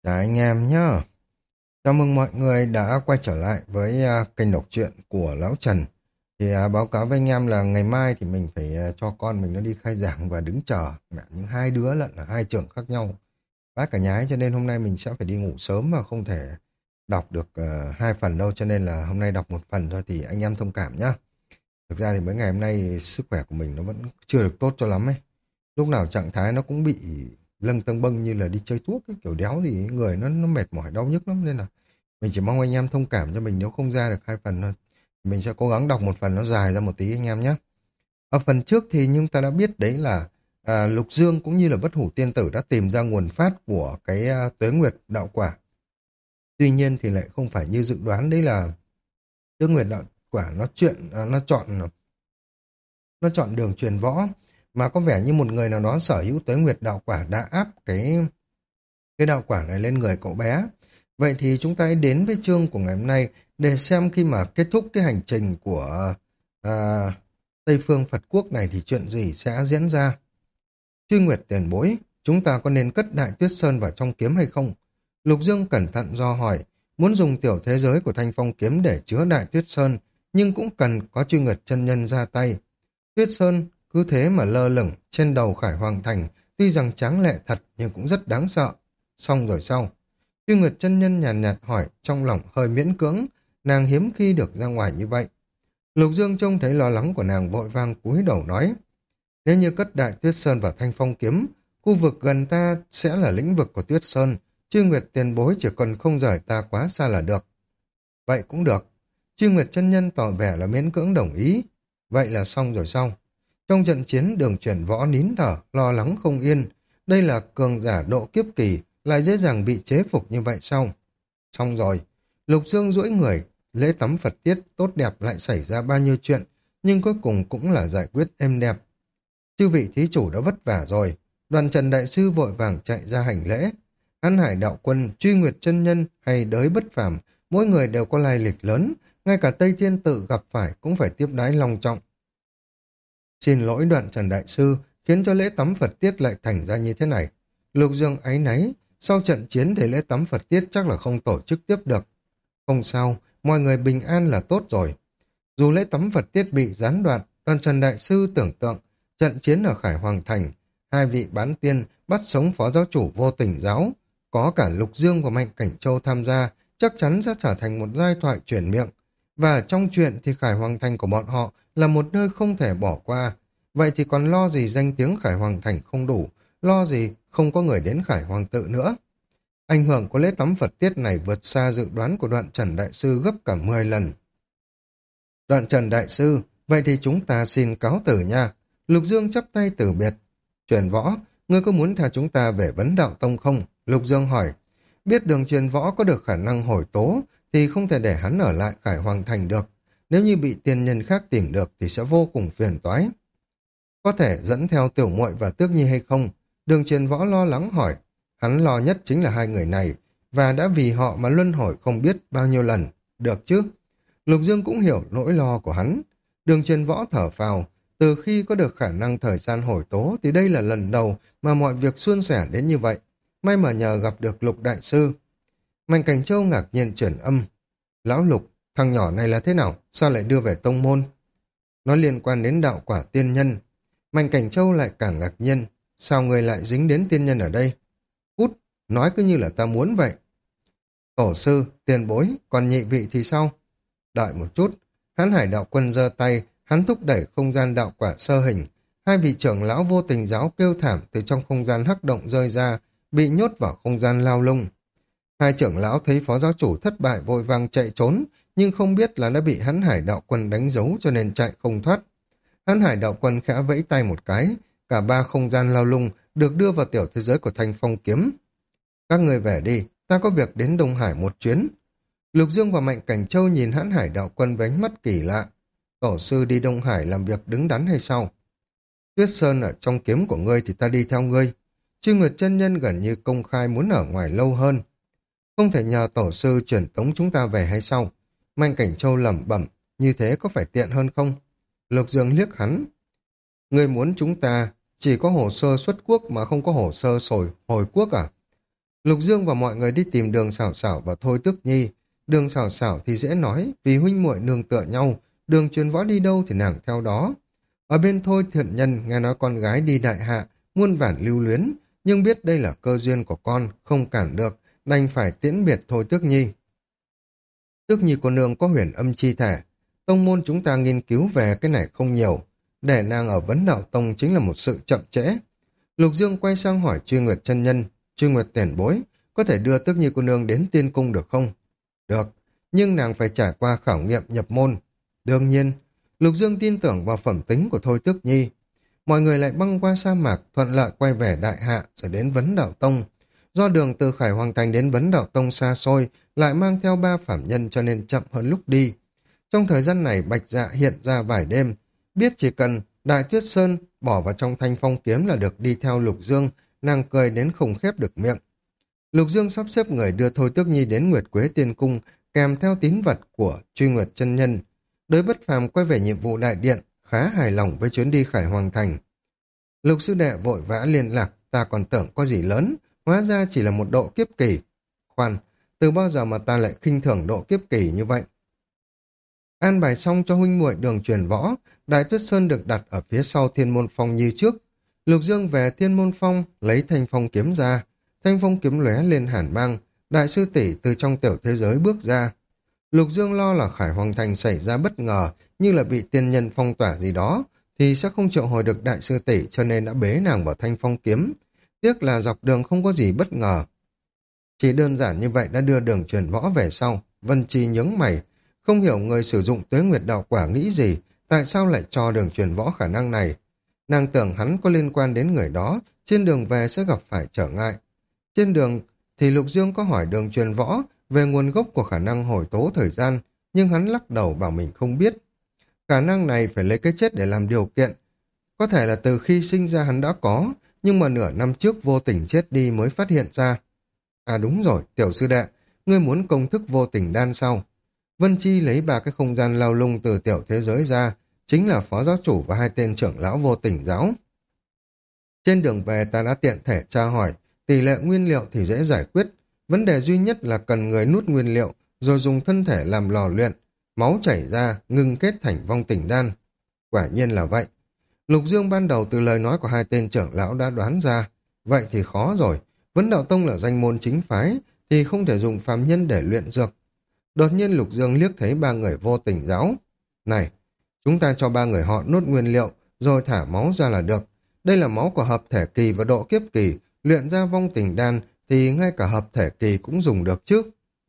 Chào anh em nhá. Chào mừng mọi người đã quay trở lại với kênh đọc truyện của Lão Trần. Báo cáo với anh em là ngày mai thì mình phải cho con mình nó đi khai giảng và đứng chờ mẹ những hai đứa lận ở hai trường khác nhau. Bác cả nhái cho nên hôm nay mình sẽ phải đi ngủ sớm và không thể đọc được hai phần đâu, cho nên là hôm nay đọc một phần thôi thì anh em thông cảm nhá. Thực ra thì mấy ngày hôm nay sức khỏe của mình nó vẫn chưa được tốt cho lắm ấy. Lúc nào trạng thái nó cũng bị lâng tâng bâng như là đi chơi thuốc ấy, kiểu đéo thì người nó mệt mỏi đau nhức lắm, nên là mình chỉ mong anh em thông cảm cho mình nếu không ra được hai phần thôi. Mình sẽ cố gắng đọc một phần nó dài ra một tí anh em nhé. Ở phần trước thì chúng ta đã biết đấy là Lục Dương cũng như là Bất Hủ Tiên Tử đã tìm ra nguồn phát của cái Tuế Nguyệt Đạo Quả. Tuy nhiên thì lại không phải như dự đoán, đấy là Tuế Nguyệt Đạo Quả nó chọn đường truyền võ, mà có vẻ như một người nào đó sở hữu Tuế Nguyệt Đạo Quả đã áp cái đạo quả này lên người cậu bé. Vậy thì chúng ta hãy đến với chương của ngày hôm nay để xem khi mà kết thúc cái hành trình của à, Tây Phương Phật Quốc này thì chuyện gì sẽ diễn ra. Truy Nguyệt tiền bối, chúng ta có nên cất Đại Tuyết Sơn vào trong kiếm hay không? Lục Dương cẩn thận do hỏi, muốn dùng tiểu thế giới của Thanh Phong kiếm để chứa Đại Tuyết Sơn, nhưng cũng cần có Truy Nguyệt chân nhân ra tay. Tuyết Sơn cứ thế mà lơ lửng trên đầu Khải Hoàng Thành, tuy rằng tráng lệ thật nhưng cũng rất đáng sợ. Xong rồi sau, Truy Nguyệt chân nhân nhàn nhạt hỏi, trong lòng hơi miễn cưỡng, nàng hiếm khi được ra ngoài như vậy. Lục Dương trông thấy lo lắng của nàng vội vang cúi đầu nói, nếu như cất Đại Tuyết Sơn vào Thanh Phong kiếm, khu vực gần ta sẽ là lĩnh vực của Tuyết Sơn, Truy Nguyệt tiền bối chỉ cần không rời ta quá xa là được. Vậy cũng được. Truy Nguyệt chân nhân tỏ vẻ là miễn cưỡng đồng ý. Vậy là xong rồi xong. Trong trận chiến Đường Chuyển Võ nín thở, lo lắng không yên. Đây là cường giả độ kiếp kỳ, lại dễ dàng bị chế phục như vậy sao? Xong rồi. Lục Dương duỗi người, lễ tắm Phật tiết tốt đẹp lại xảy ra bao nhiêu chuyện, nhưng cuối cùng cũng là giải quyết êm đẹp. Chư vị thí chủ đã vất vả rồi. Đoàn Trần Đại Sư vội vàng chạy ra hành lễ. An Hải Đạo Quân, Truy Nguyệt chân nhân hay Đới Bất Phàm, mỗi người đều có lai lịch lớn, ngay cả Tây Thiên Tự gặp phải cũng phải tiếp đái long trọng. Xin lỗi Đoạn Trần Đại Sư, khiến cho lễ tắm Phật tiết lại thành ra như thế này. Lục Dương áy náy, sau trận chiến thì lễ tắm Phật tiết chắc là không tổ chức tiếp được. Không sao, mọi người bình an là tốt rồi. Dù lễ tắm Phật tiết bị gián đoạn, Đoàn Trần Đại Sư tưởng tượng trận chiến ở Khải Hoàng Thành, hai vị bán tiên bắt sống phó giáo chủ Vô Tình giáo, có cả Lục Dương và Mạnh Cảnh Châu tham gia, chắc chắn sẽ trở thành một giai thoại truyền miệng. Và trong chuyện thì Khải Hoàng Thành của bọn họ là một nơi không thể bỏ qua. Vậy thì còn lo gì danh tiếng Khải Hoàng Thành không đủ, lo gì không có người đến Khải Hoàng tự nữa. Ảnh hưởng của lễ tắm Phật tiết này vượt xa dự đoán của Đoạn Trần Đại Sư gấp cả 10 lần. Đoạn Trần Đại Sư, vậy thì chúng ta xin cáo tử nha. Lục Dương chắp tay từ biệt. Truyền võ, ngươi có muốn theo chúng ta về vấn đạo tông không? Lục Dương hỏi. Biết đường truyền võ có được khả năng hồi tố, thì không thể để hắn ở lại Khải Hoàng Thành được. Nếu như bị tiên nhân khác tìm được thì sẽ vô cùng phiền toái. Có thể dẫn theo Tiểu Muội và Tước Nhi hay không? Đường truyền võ lo lắng hỏi. Hắn lo nhất chính là hai người này, và đã vì họ mà luân hồi không biết bao nhiêu lần. Được chứ? Lục Dương cũng hiểu nỗi lo của hắn. Đường truyền võ thở phào, từ khi có được khả năng thời gian hồi tố thì đây là lần đầu mà mọi việc suôn sẻ đến như vậy. May mà nhờ gặp được Lục Đại Sư. Mạnh Cảnh Châu ngạc nhiên chuyển âm. Lão Lục, thằng nhỏ này là thế nào? Sao lại đưa về tông môn? Nó liên quan đến đạo quả tiên nhân. Mạnh Cảnh Châu lại càng ngạc nhiên. Sao người lại dính đến tiên nhân ở đây? Cút, nói cứ như là ta muốn vậy. Tổ sư, tiền bối, còn nhị vị thì sao? Đợi một chút, Hán Hải Đạo Quân giơ tay, hắn thúc đẩy không gian đạo quả sơ hình. Hai vị trưởng lão Vô Tình giáo kêu thảm từ trong không gian hắc động rơi ra, bị nhốt vào không gian lao lung. Hai trưởng lão thấy phó giáo chủ thất bại vội vàng chạy trốn, nhưng không biết là đã bị Hán Hải Đạo Quân đánh dấu cho nên chạy không thoát. Hán Hải Đạo Quân khẽ vẫy tay một cái, cả ba không gian lao lung được đưa vào tiểu thế giới của Thanh Phong kiếm. Các người về đi, ta có việc đến Đông Hải một chuyến. Lục Dương và Mạnh Cảnh Châu nhìn Hãn Hải Đạo Quân với ánh mắt kỳ lạ. Tổ sư đi Đông Hải làm việc đứng đắn hay sao? Tuyết Sơn ở trong kiếm của ngươi thì ta đi theo ngươi. Chư Nguyệt chân nhân gần như công khai muốn ở ngoài lâu hơn. Không thể nhờ tổ sư chuyển tống chúng ta về hay sao? Mạnh Cảnh Châu lẩm bẩm, như thế có phải tiện hơn không? Lục Dương liếc hắn. Ngươi muốn chúng ta chỉ có hồ sơ xuất quốc mà không có hồ sơ hồi quốc à? Lục Dương và mọi người đi tìm Đường Sảo Sảo và Thôi Tước Nhi. Đường Sảo Sảo thì dễ nói, vì huynh muội nương tựa nhau, Đường Truyền Võ đi đâu thì nàng theo đó. Ở bên Thôi Thiện Nhân nghe nói con gái đi đại hạ, muôn vàn lưu luyến, nhưng biết đây là cơ duyên của con, không cản được, đành phải tiễn biệt Thôi Tước Nhi. Tước Nhi cô nương có huyền âm chi thể, tông môn chúng ta nghiên cứu về cái này không nhiều, để nàng ở Vấn Đạo Tông chính là một sự chậm trễ. Lục Dương quay sang hỏi Truy Nguyệt chân nhân, Truy Nguyệt tiền bối, có thể đưa Tước Nhi cô nương đến tiên cung được không? Được, nhưng nàng phải trải qua khảo nghiệm nhập môn. Đương nhiên, Lục Dương tin tưởng vào phẩm tính của Thôi Tước Nhi. Mọi người lại băng qua sa mạc, thuận lợi quay về Đại Hạ rồi đến Vấn Đạo Tông. Do đường từ Khải Hoàng Thành đến Vấn Đạo Tông xa xôi, lại mang theo 3 phạm nhân cho nên chậm hơn lúc đi. Trong thời gian này Bạch Dạ hiện ra vài đêm, biết chỉ cần Đại Tuyết Sơn bỏ vào trong thanh phong kiếm là được đi theo Lục Dương, nàng cười đến không khép được miệng. Lục Dương sắp xếp người đưa Thôi Tước Nhi đến Nguyệt Quế Tiên Cung, kèm theo tín vật của Truy Nguyệt chân nhân. Đới Bất Phàm quay về nhiệm vụ đại điện, khá hài lòng với chuyến đi Khải Hoàng Thành. Lục sư đệ vội vã liên lạc, ta còn tưởng có gì lớn, hóa ra chỉ là một độ kiếp kỳ. Khoan, từ bao giờ mà ta lại khinh thường độ kiếp kỳ như vậy? An bài xong cho huynh muội Đường Truyền Võ, Đại Tuyết Sơn được đặt ở phía sau Thiên Môn Phong như trước. Lục Dương về Thiên Môn Phong, lấy thanh phong kiếm ra. Thanh phong kiếm lóe lên hàn mang, đại sư tỷ từ trong tiểu thế giới bước ra. Lục Dương lo là Khải Hoàng Thành xảy ra bất ngờ, như là bị tiên nhân phong tỏa gì đó, thì sẽ không triệu hồi được đại sư tỷ, cho nên đã bế nàng vào thanh phong kiếm. Tiếc là dọc đường không có gì bất ngờ. Chỉ đơn giản như vậy đã đưa Đường Truyền Võ về sau. Vân Chi nhướng mày, không hiểu người sử dụng Tuế Nguyệt Đạo Quả nghĩ gì, tại sao lại cho Đường Truyền Võ khả năng này. Nàng tưởng hắn có liên quan đến người đó, trên đường về sẽ gặp phải trở ngại. Trên đường thì Lục Dương có hỏi Đường Truyền Võ về nguồn gốc của khả năng hồi tố thời gian, nhưng hắn lắc đầu bảo mình không biết. Khả năng này phải lấy cái chết để làm điều kiện. Có thể là từ khi sinh ra hắn đã có, nhưng mà nửa năm trước vô tình chết đi mới phát hiện ra. À đúng rồi, tiểu sư đệ, ngươi muốn công thức vô tình đan sau. Vân Chi lấy 3 cái không gian lao lung từ tiểu thế giới ra, chính là phó giáo chủ và 2 tên trưởng lão vô tình giáo. Trên đường về ta đã tiện thể tra hỏi, tỷ lệ nguyên liệu thì dễ giải quyết, vấn đề duy nhất là cần người nút nguyên liệu, rồi dùng thân thể làm lò luyện, máu chảy ra, ngưng kết thành vong tình đan. Quả nhiên là vậy. Lục Dương ban đầu từ lời nói của 2 tên trưởng lão đã đoán ra, vậy thì khó rồi, Vấn Đạo Tông là danh môn chính phái, thì không thể dùng phàm nhân để luyện dược. Đột nhiên Lục Dương liếc thấy 3 người vô tình giáo. Này, chúng ta cho 3 người họ nuốt nguyên liệu, rồi thả máu ra là được. Đây là máu của hợp thể kỳ và độ kiếp kỳ, luyện ra vong tình đan thì ngay cả hợp thể kỳ cũng dùng được chứ.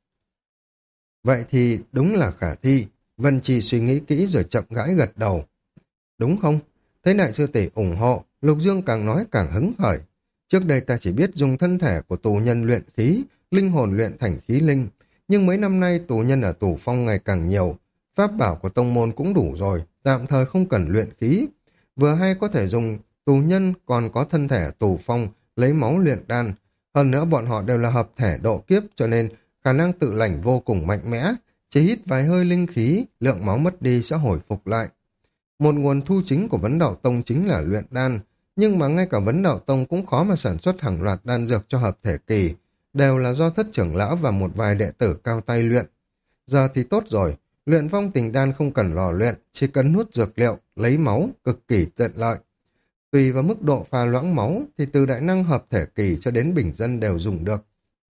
Vậy thì đúng là khả thi. Vân Trì suy nghĩ kỹ rồi chậm rãi gật đầu. Đúng không? Thấy đại sư tỷ ủng hộ, Lục Dương càng nói càng hứng khởi. Trước đây ta chỉ biết dùng thân thể của tù nhân luyện khí, linh hồn luyện thành khí linh. Nhưng mấy năm nay tù nhân ở tù phong ngày càng nhiều. Pháp bảo của tông môn cũng đủ rồi, tạm thời không cần luyện khí. Vừa hay có thể dùng tù nhân còn có thân thể tù phong, lấy máu luyện đan. Hơn nữa bọn họ đều là hợp thể độ kiếp cho nên khả năng tự lành vô cùng mạnh mẽ. Chỉ hít vài hơi linh khí, lượng máu mất đi sẽ hồi phục lại. Một nguồn thu chính của Vấn Đạo Tông chính là luyện đan, nhưng mà ngay cả Vấn Đạo Tông cũng khó mà sản xuất hàng loạt đan dược cho hợp thể kỳ, đều là do thất trưởng lão và một vài đệ tử cao tay luyện. Giờ thì tốt rồi, luyện vong tình đan không cần lò luyện, chỉ cần nuốt dược liệu, lấy máu, cực kỳ tiện lợi. Tùy vào mức độ pha loãng máu thì từ đại năng hợp thể kỳ cho đến bình dân đều dùng được.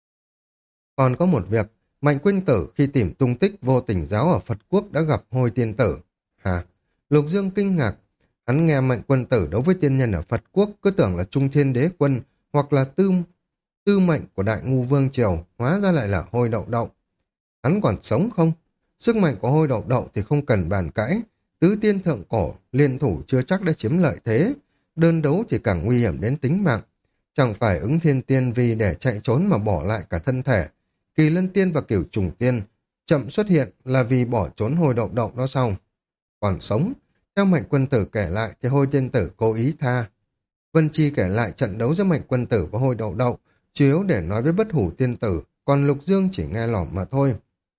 Còn có một việc, Mạnh Quynh Tử khi tìm tung tích vô tình giáo ở Phật Quốc đã gặp Hôi Tiên Tử. Hả? Lục Dương kinh ngạc, hắn nghe Mạnh Quân Tử đấu với tiên nhân ở Phật Quốc cứ tưởng là Trung Thiên Đế Quân hoặc là tư mệnh của Đại Ngu Vương Triều, hóa ra lại là Hôi Đậu Đậu. Hắn còn sống không? Sức mạnh của Hôi Đậu Đậu thì không cần bàn cãi, tứ tiên thượng cổ, liên thủ chưa chắc đã chiếm lợi thế, đơn đấu thì càng nguy hiểm đến tính mạng. Chẳng phải ứng thiên tiên vì để chạy trốn mà bỏ lại cả thân thể. Kỳ lân tiên và cửu trùng tiên chậm xuất hiện là vì bỏ trốn Hôi Đậu Đậu đó xong. Còn sống, theo Mạnh Quân Tử kể lại thì Hôi Tiên Tử cố ý tha. Vân Chi kể lại trận đấu giữa Mạnh Quân Tử và Hôi Đậu Đậu, chủ yếu để nói với Bất Hủ Tiên Tử, còn Lục Dương chỉ nghe lỏm mà thôi.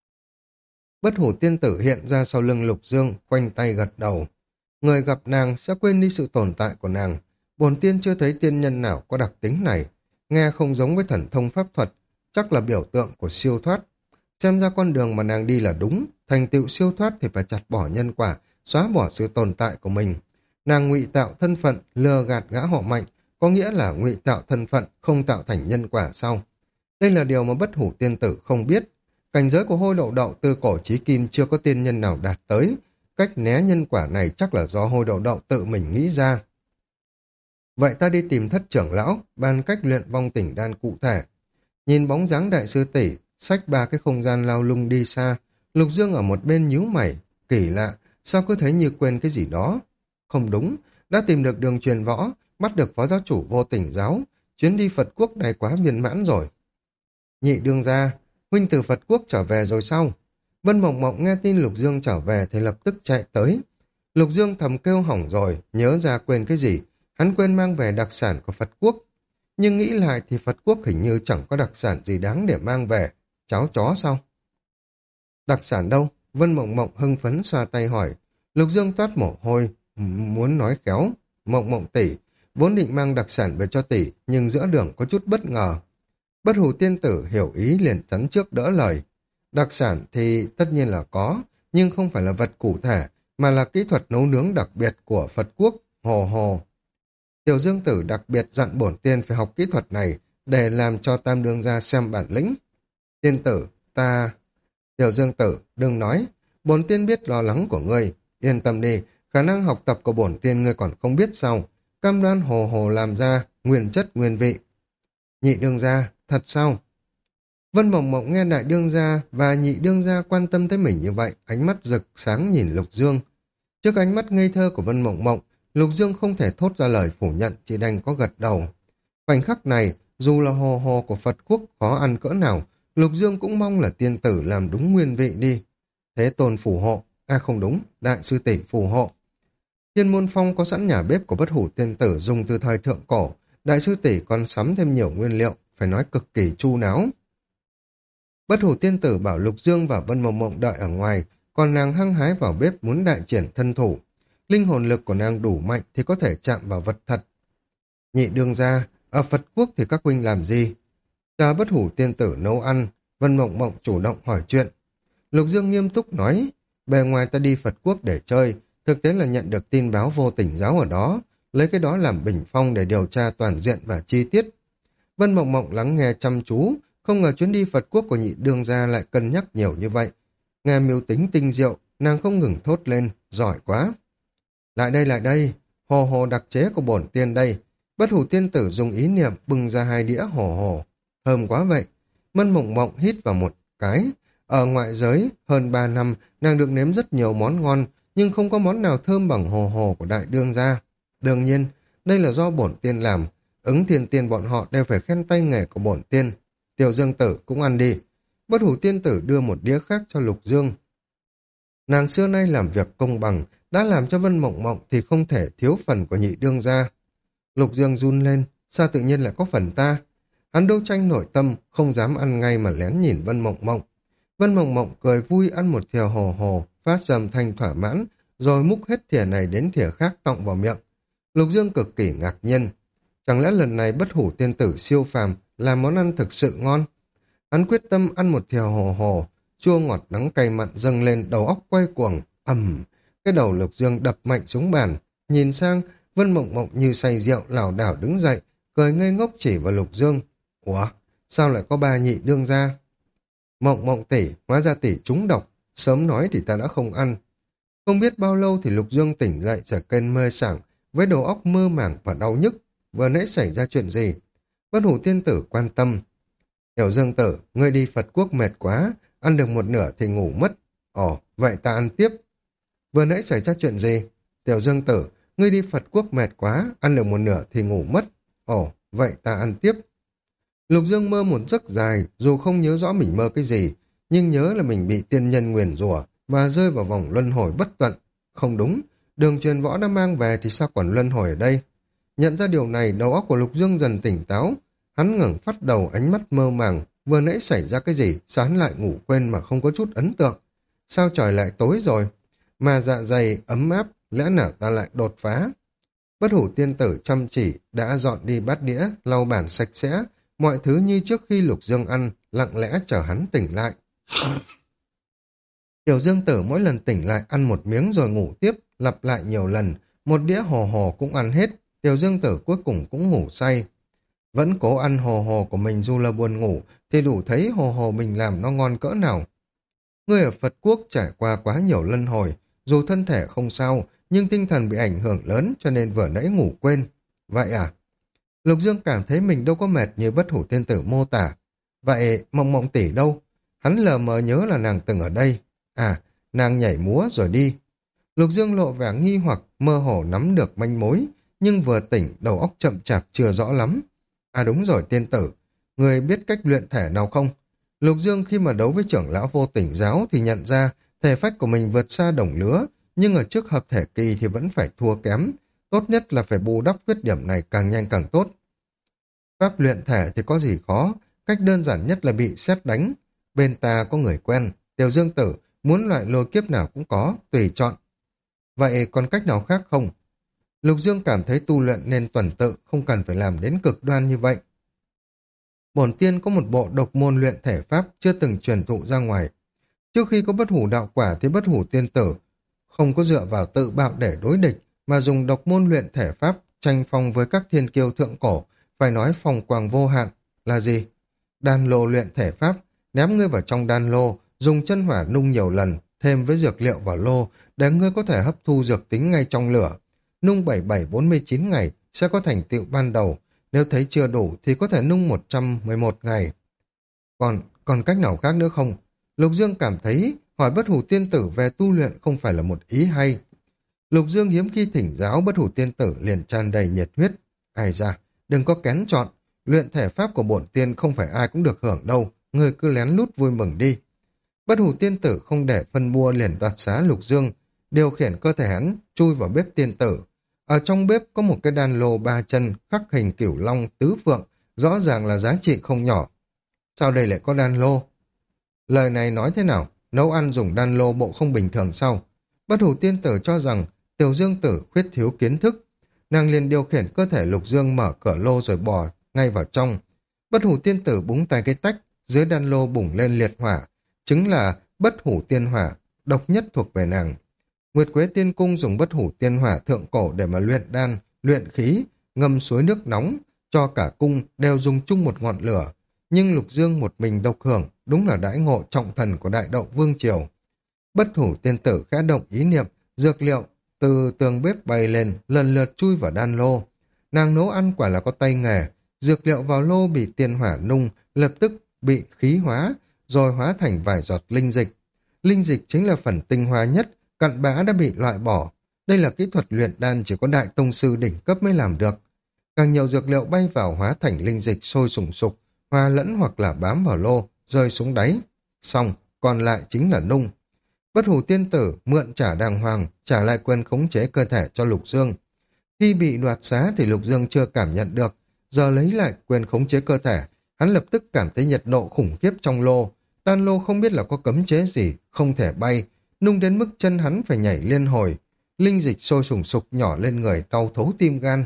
Bất Hủ Tiên Tử hiện ra sau lưng Lục Dương, khoanh tay gật đầu. Người gặp nàng sẽ quên đi sự tồn tại của nàng. Bổn tiên chưa thấy tiên nhân nào có đặc tính này. Nghe không giống với thần thông pháp thuật, chắc là biểu tượng của siêu thoát. Xem ra con đường mà nàng đi là đúng, thành tựu siêu thoát thì phải chặt bỏ nhân quả, xóa bỏ sự tồn tại của mình. Nàng ngụy tạo thân phận, lừa gạt gã họ Mạnh, có nghĩa là ngụy tạo thân phận, không tạo thành nhân quả sau. Đây là điều mà Bất Hủ tiên tử không biết. Cảnh giới của Hôi Đậu Đậu từ cổ chí kim chưa có tiên nhân nào đạt tới. Cách né nhân quả này chắc là do Hôi Đậu Đậu tự mình nghĩ ra. Vậy ta đi tìm Thất trưởng lão, bàn cách luyện vong tỉnh đan cụ thể. Nhìn bóng dáng đại sư tỷ, xách ba cái không gian lao lung đi xa, Lục Dương ở một bên nhíu mày, kỳ lạ, sao cứ thấy như quên cái gì đó. Không đúng, đã tìm được đường truyền võ, bắt được phó giáo chủ Vô Tỉnh giáo, chuyến đi Phật quốc này quá viên mãn rồi. Nhị đương gia, huynh từ Phật quốc trở về rồi sao? Vân Mộng Mộng nghe tin Lục Dương trở về thì lập tức chạy tới. Lục Dương thầm kêu hỏng rồi, nhớ ra quên cái gì, hắn quên mang về đặc sản của Phật quốc. Nhưng nghĩ lại thì Phật quốc hình như chẳng có đặc sản gì đáng để mang về. Cháo chó sao? Đặc sản đâu? Vân Mộng Mộng hưng phấn xoa tay hỏi. Lục Dương toát mồ hôi, muốn nói khéo. Mộng Mộng tỷ, vốn định mang đặc sản về cho tỷ, nhưng giữa đường có chút bất ngờ. Bất Hủ tiên tử hiểu ý liền chắn trước đỡ lời. Đặc sản thì tất nhiên là có, nhưng không phải là vật cụ thể, mà là kỹ thuật nấu nướng đặc biệt của Phật quốc, hồ hồ. Tiểu Dương Tử đặc biệt dặn bổn tiên phải học kỹ thuật này để làm cho Tam Đương gia xem bản lĩnh. Tiên tử, ta... Tiểu Dương Tử, đừng nói, bổn tiên biết lo lắng của ngươi, yên tâm đi, khả năng học tập của bổn tiên ngươi còn không biết sao, cam đoan hồ hồ làm ra, nguyên chất nguyên vị. Nhị đương gia, thật sao? Vân Mộng Mộng nghe đại đương gia và nhị đương gia quan tâm tới mình như vậy, ánh mắt rực sáng nhìn Lục Dương. Trước ánh mắt ngây thơ của Vân Mộng Mộng, Lục Dương không thể thốt ra lời phủ nhận, chỉ đành có gật đầu. Khoảnh khắc này, dù là hồ hồ của Phật quốc khó ăn cỡ nào, Lục Dương cũng mong là tiên tử làm đúng nguyên vị đi. Thế Tôn phù hộ, không đúng, đại sư tỷ phù hộ. Thiên Môn Phong có sẵn nhà bếp của Bất Hủ tiên tử dùng từ thời thượng cổ, đại sư tỷ còn sắm thêm nhiều nguyên liệu, phải nói cực kỳ chu đáo. Bất Hủ tiên tử bảo Lục Dương và Vân Mộng Mộng đợi ở ngoài, còn nàng hăng hái vào bếp muốn đại triển thân thủ. Linh hồn lực của nàng đủ mạnh thì có thể chạm vào vật thật. Nhị đương gia, ở Phật quốc thì các huynh làm gì? Chờ Bất Hủ tiên tử nấu ăn, Vân Mộng Mộng chủ động hỏi chuyện. Lục Dương nghiêm túc nói, bề ngoài ta đi Phật quốc để chơi, thực tế là nhận được tin báo Vô Tỉnh giáo ở đó, lấy cái đó làm bình phong để điều tra toàn diện và chi tiết. Vân Mộng Mộng lắng nghe chăm chú, không ngờ chuyến đi Phật quốc của nhị đương gia lại cân nhắc nhiều như vậy. Nghe mưu tính tinh diệu, nàng không ngừng thốt lên, giỏi quá. Lại đây, hồ hồ đặc chế của bổn tiên đây. Bất Hủ tiên tử dùng ý niệm bưng ra 2 đĩa hồ hồ. Thơm quá vậy. Vân Mộng Mộng hít vào một cái. Ở ngoại giới, hơn 3 năm, nàng được nếm rất nhiều món ngon, nhưng không có món nào thơm bằng hồ hồ của đại đương gia. Đương nhiên, đây là do bổn tiên làm. Ứng Thiên Tiên bọn họ đều phải khen tay nghề của bổn tiên. Tiểu Dương Tử cũng ăn đi. Bất Hủ tiên tử đưa một đĩa khác cho Lục Dương. Nàng xưa nay làm việc công bằng, đã làm cho Vân Mộng Mộng thì không thể thiếu phần của nhị đương gia. Lục Dương run lên, sao tự nhiên lại có phần ta? Hắn đấu tranh nội tâm, không dám ăn ngay mà lén nhìn Vân Mộng Mộng. Vân Mộng Mộng cười vui ăn một thìa hồ hồ, phát ra âm thanh thỏa mãn, rồi múc hết thìa này đến thìa khác tọng vào miệng. Lục Dương cực kỳ ngạc nhiên. Chẳng lẽ lần này Bất Hủ tiên tử siêu phàm làm món ăn thực sự ngon? Hắn quyết tâm ăn một thìa hồ hồ, chua ngọt đắng cay mặn dâng lên, đầu óc quay cuồng, cái đầu Lục Dương đập mạnh xuống bàn, nhìn sang Vân Mộng Mộng như say rượu lảo đảo đứng dậy, cười ngây ngốc chỉ vào Lục Dương. Ủa, sao lại có 3 nhị đương gia? Mộng Mộng tỷ, hóa ra tỷ trúng độc, sớm nói thì ta đã không ăn. Không biết bao lâu thì Lục Dương tỉnh dậy trở cơn mê sảng, với đầu óc mơ màng và đau nhức. Vừa nãy xảy ra chuyện gì? Bất Hủ tiên tử quan tâm. Tiểu Dương Tử, ngươi đi Phật quốc mệt quá, ăn được một nửa thì ngủ mất. Ồ, vậy ta ăn tiếp. Vừa nãy xảy ra chuyện gì? Tiểu Dương Tử, ngươi đi Phật quốc mệt quá, ăn được một nửa thì ngủ mất. Ồ, vậy ta ăn tiếp. Lục Dương mơ một giấc dài, dù không nhớ rõ mình mơ cái gì, nhưng nhớ là mình bị tiên nhân nguyền rủa và rơi vào vòng luân hồi bất tận. Không đúng, đường truyền võ đã mang về thì sao còn luân hồi ở đây? Nhận ra điều này, đầu óc của Lục Dương dần tỉnh táo. Hắn ngẩng phát đầu, ánh mắt mơ màng, vừa nãy xảy ra cái gì, sao hắn lại ngủ quên mà không có chút ấn tượng? Sao trời lại tối rồi? Mà dạ dày ấm áp, lẽ nào ta lại đột phá? Bất Hủ tiên tử chăm chỉ đã dọn đi bát đĩa, lau bàn sạch sẽ, mọi thứ như trước khi Lục Dương ăn, lặng lẽ chờ hắn tỉnh lại. Tiểu Dương Tử mỗi lần tỉnh lại ăn một miếng rồi ngủ tiếp, lặp lại nhiều lần, một đĩa hồ hồ cũng ăn hết, Tiểu Dương Tử cuối cùng cũng ngủ say. Vẫn cố ăn hồ hồ của mình dù là buồn ngủ, thì đủ thấy hồ hồ mình làm nó ngon cỡ nào. Người ở Phật quốc trải qua quá nhiều luân hồi, dù thân thể không sao, nhưng tinh thần bị ảnh hưởng lớn cho nên vừa nãy ngủ quên. Vậy à? Lục Dương cảm thấy mình đâu có mệt như Bất Hủ Tiên Tử mô tả. Vậy Mộng Mộng tỷ đâu? Hắn lờ mờ nhớ là nàng từng ở đây. À, nàng nhảy múa rồi đi. Lục Dương lộ vẻ nghi hoặc mơ hồ nắm được manh mối, nhưng vừa tỉnh đầu óc chậm chạp chưa rõ lắm. À đúng rồi tiên tử, người biết cách luyện thể nào không? Lục Dương khi mà đấu với trưởng lão Vô Tình giáo thì nhận ra thể phách của mình vượt xa đồng lứa, nhưng ở trước hợp thể kỳ thì vẫn phải thua kém. Tốt nhất là phải bù đắp khuyết điểm này càng nhanh càng tốt. Pháp luyện thể thì có gì khó, cách đơn giản nhất là bị sét đánh. Bên ta có người quen, Tiểu Dương Tử, muốn loại lôi kiếp nào cũng có, tùy chọn. Vậy còn cách nào khác không? Lục Dương cảm thấy tu luyện nên tuần tự, không cần phải làm đến cực đoan như vậy. Bổn tiên có một bộ độc môn luyện thể pháp chưa từng truyền thụ ra ngoài. Trước khi có bất hủ đạo quả thì bất hủ tiên tử không có dựa vào tự bạo để đối địch, mà dùng độc môn luyện thể pháp tranh phong với các thiên kiêu thượng cổ, phải nói phong quang vô hạn. Là gì? Đan lô luyện thể pháp, ném ngươi vào trong đan lô, dùng chân hỏa nung nhiều lần, thêm với dược liệu vào lô, để ngươi có thể hấp thu dược tính ngay trong lửa. Nung 7749 ngày sẽ có thành tựu ban đầu, nếu thấy chưa đủ thì có thể nung 111 ngày. Còn cách nào khác nữa không? Lục Dương cảm thấy hỏi bất hủ tiên tử về tu luyện không phải là một ý hay. Lục Dương hiếm khi thỉnh giáo bất hủ tiên tử liền tràn đầy nhiệt huyết. Ai ra, đừng có kén chọn, luyện thể pháp của bổn tiên không phải ai cũng được hưởng đâu, người cứ lén lút vui mừng đi. Bất hủ tiên tử không để phân bua liền đoạt xá Lục Dương, điều khiển cơ thể hắn chui vào bếp tiên tử. Ở trong bếp có một cái đan lô 3 chân khắc hình cửu long tứ phượng, rõ ràng là giá trị không nhỏ. Sao đây lại có đan lô? Lời này nói thế nào? Nấu ăn dùng đan lô bộ không bình thường sao? Bất hủ tiên tử cho rằng Tiểu Dương Tử khuyết thiếu kiến thức. Nàng liền điều khiển cơ thể Lục Dương mở cửa lô rồi bỏ ngay vào trong. Bất hủ tiên tử búng tay cái tách, dưới đan lô bùng lên liệt hỏa, chứng là bất hủ tiên hỏa, độc nhất thuộc về nàng. Nguyệt Quế Tiên Cung dùng bất hủ tiên hỏa thượng cổ để mà luyện đan, luyện khí, ngâm suối nước nóng, cho cả cung đều dùng chung một ngọn lửa. Nhưng Lục Dương một mình độc hưởng, đúng là đãi ngộ trọng thần của Đại Đậu Vương Triều. Bất hủ tiên tử khẽ động ý niệm, dược liệu từ tường bếp bay lên, lần lượt chui vào đan lô. Nàng nấu ăn quả là có tay nghề, dược liệu vào lô bị tiên hỏa nung, lập tức bị khí hóa, rồi hóa thành vài giọt linh dịch. Linh dịch chính là phần tinh hoa nhất, cặn bã đã bị loại bỏ. Đây là kỹ thuật luyện đan chỉ có đại tông sư đỉnh cấp mới làm được. Càng nhiều dược liệu bay vào hóa thành linh dịch sôi sùng sục, hòa lẫn hoặc là bám vào lô, rơi xuống đáy. Xong, còn lại chính là nung. Bất hủ tiên tử mượn trả đàng hoàng, trả lại quyền khống chế cơ thể cho Lục Dương. Khi bị đoạt xá thì Lục Dương chưa cảm nhận được, giờ lấy lại quyền khống chế cơ thể, hắn lập tức cảm thấy nhiệt độ khủng khiếp trong lô. Đan lô không biết là có cấm chế gì, không thể bay, nung đến mức chân hắn phải nhảy liên hồi. Linh dịch sôi sùng sục nhỏ lên người, đau thấu tim gan.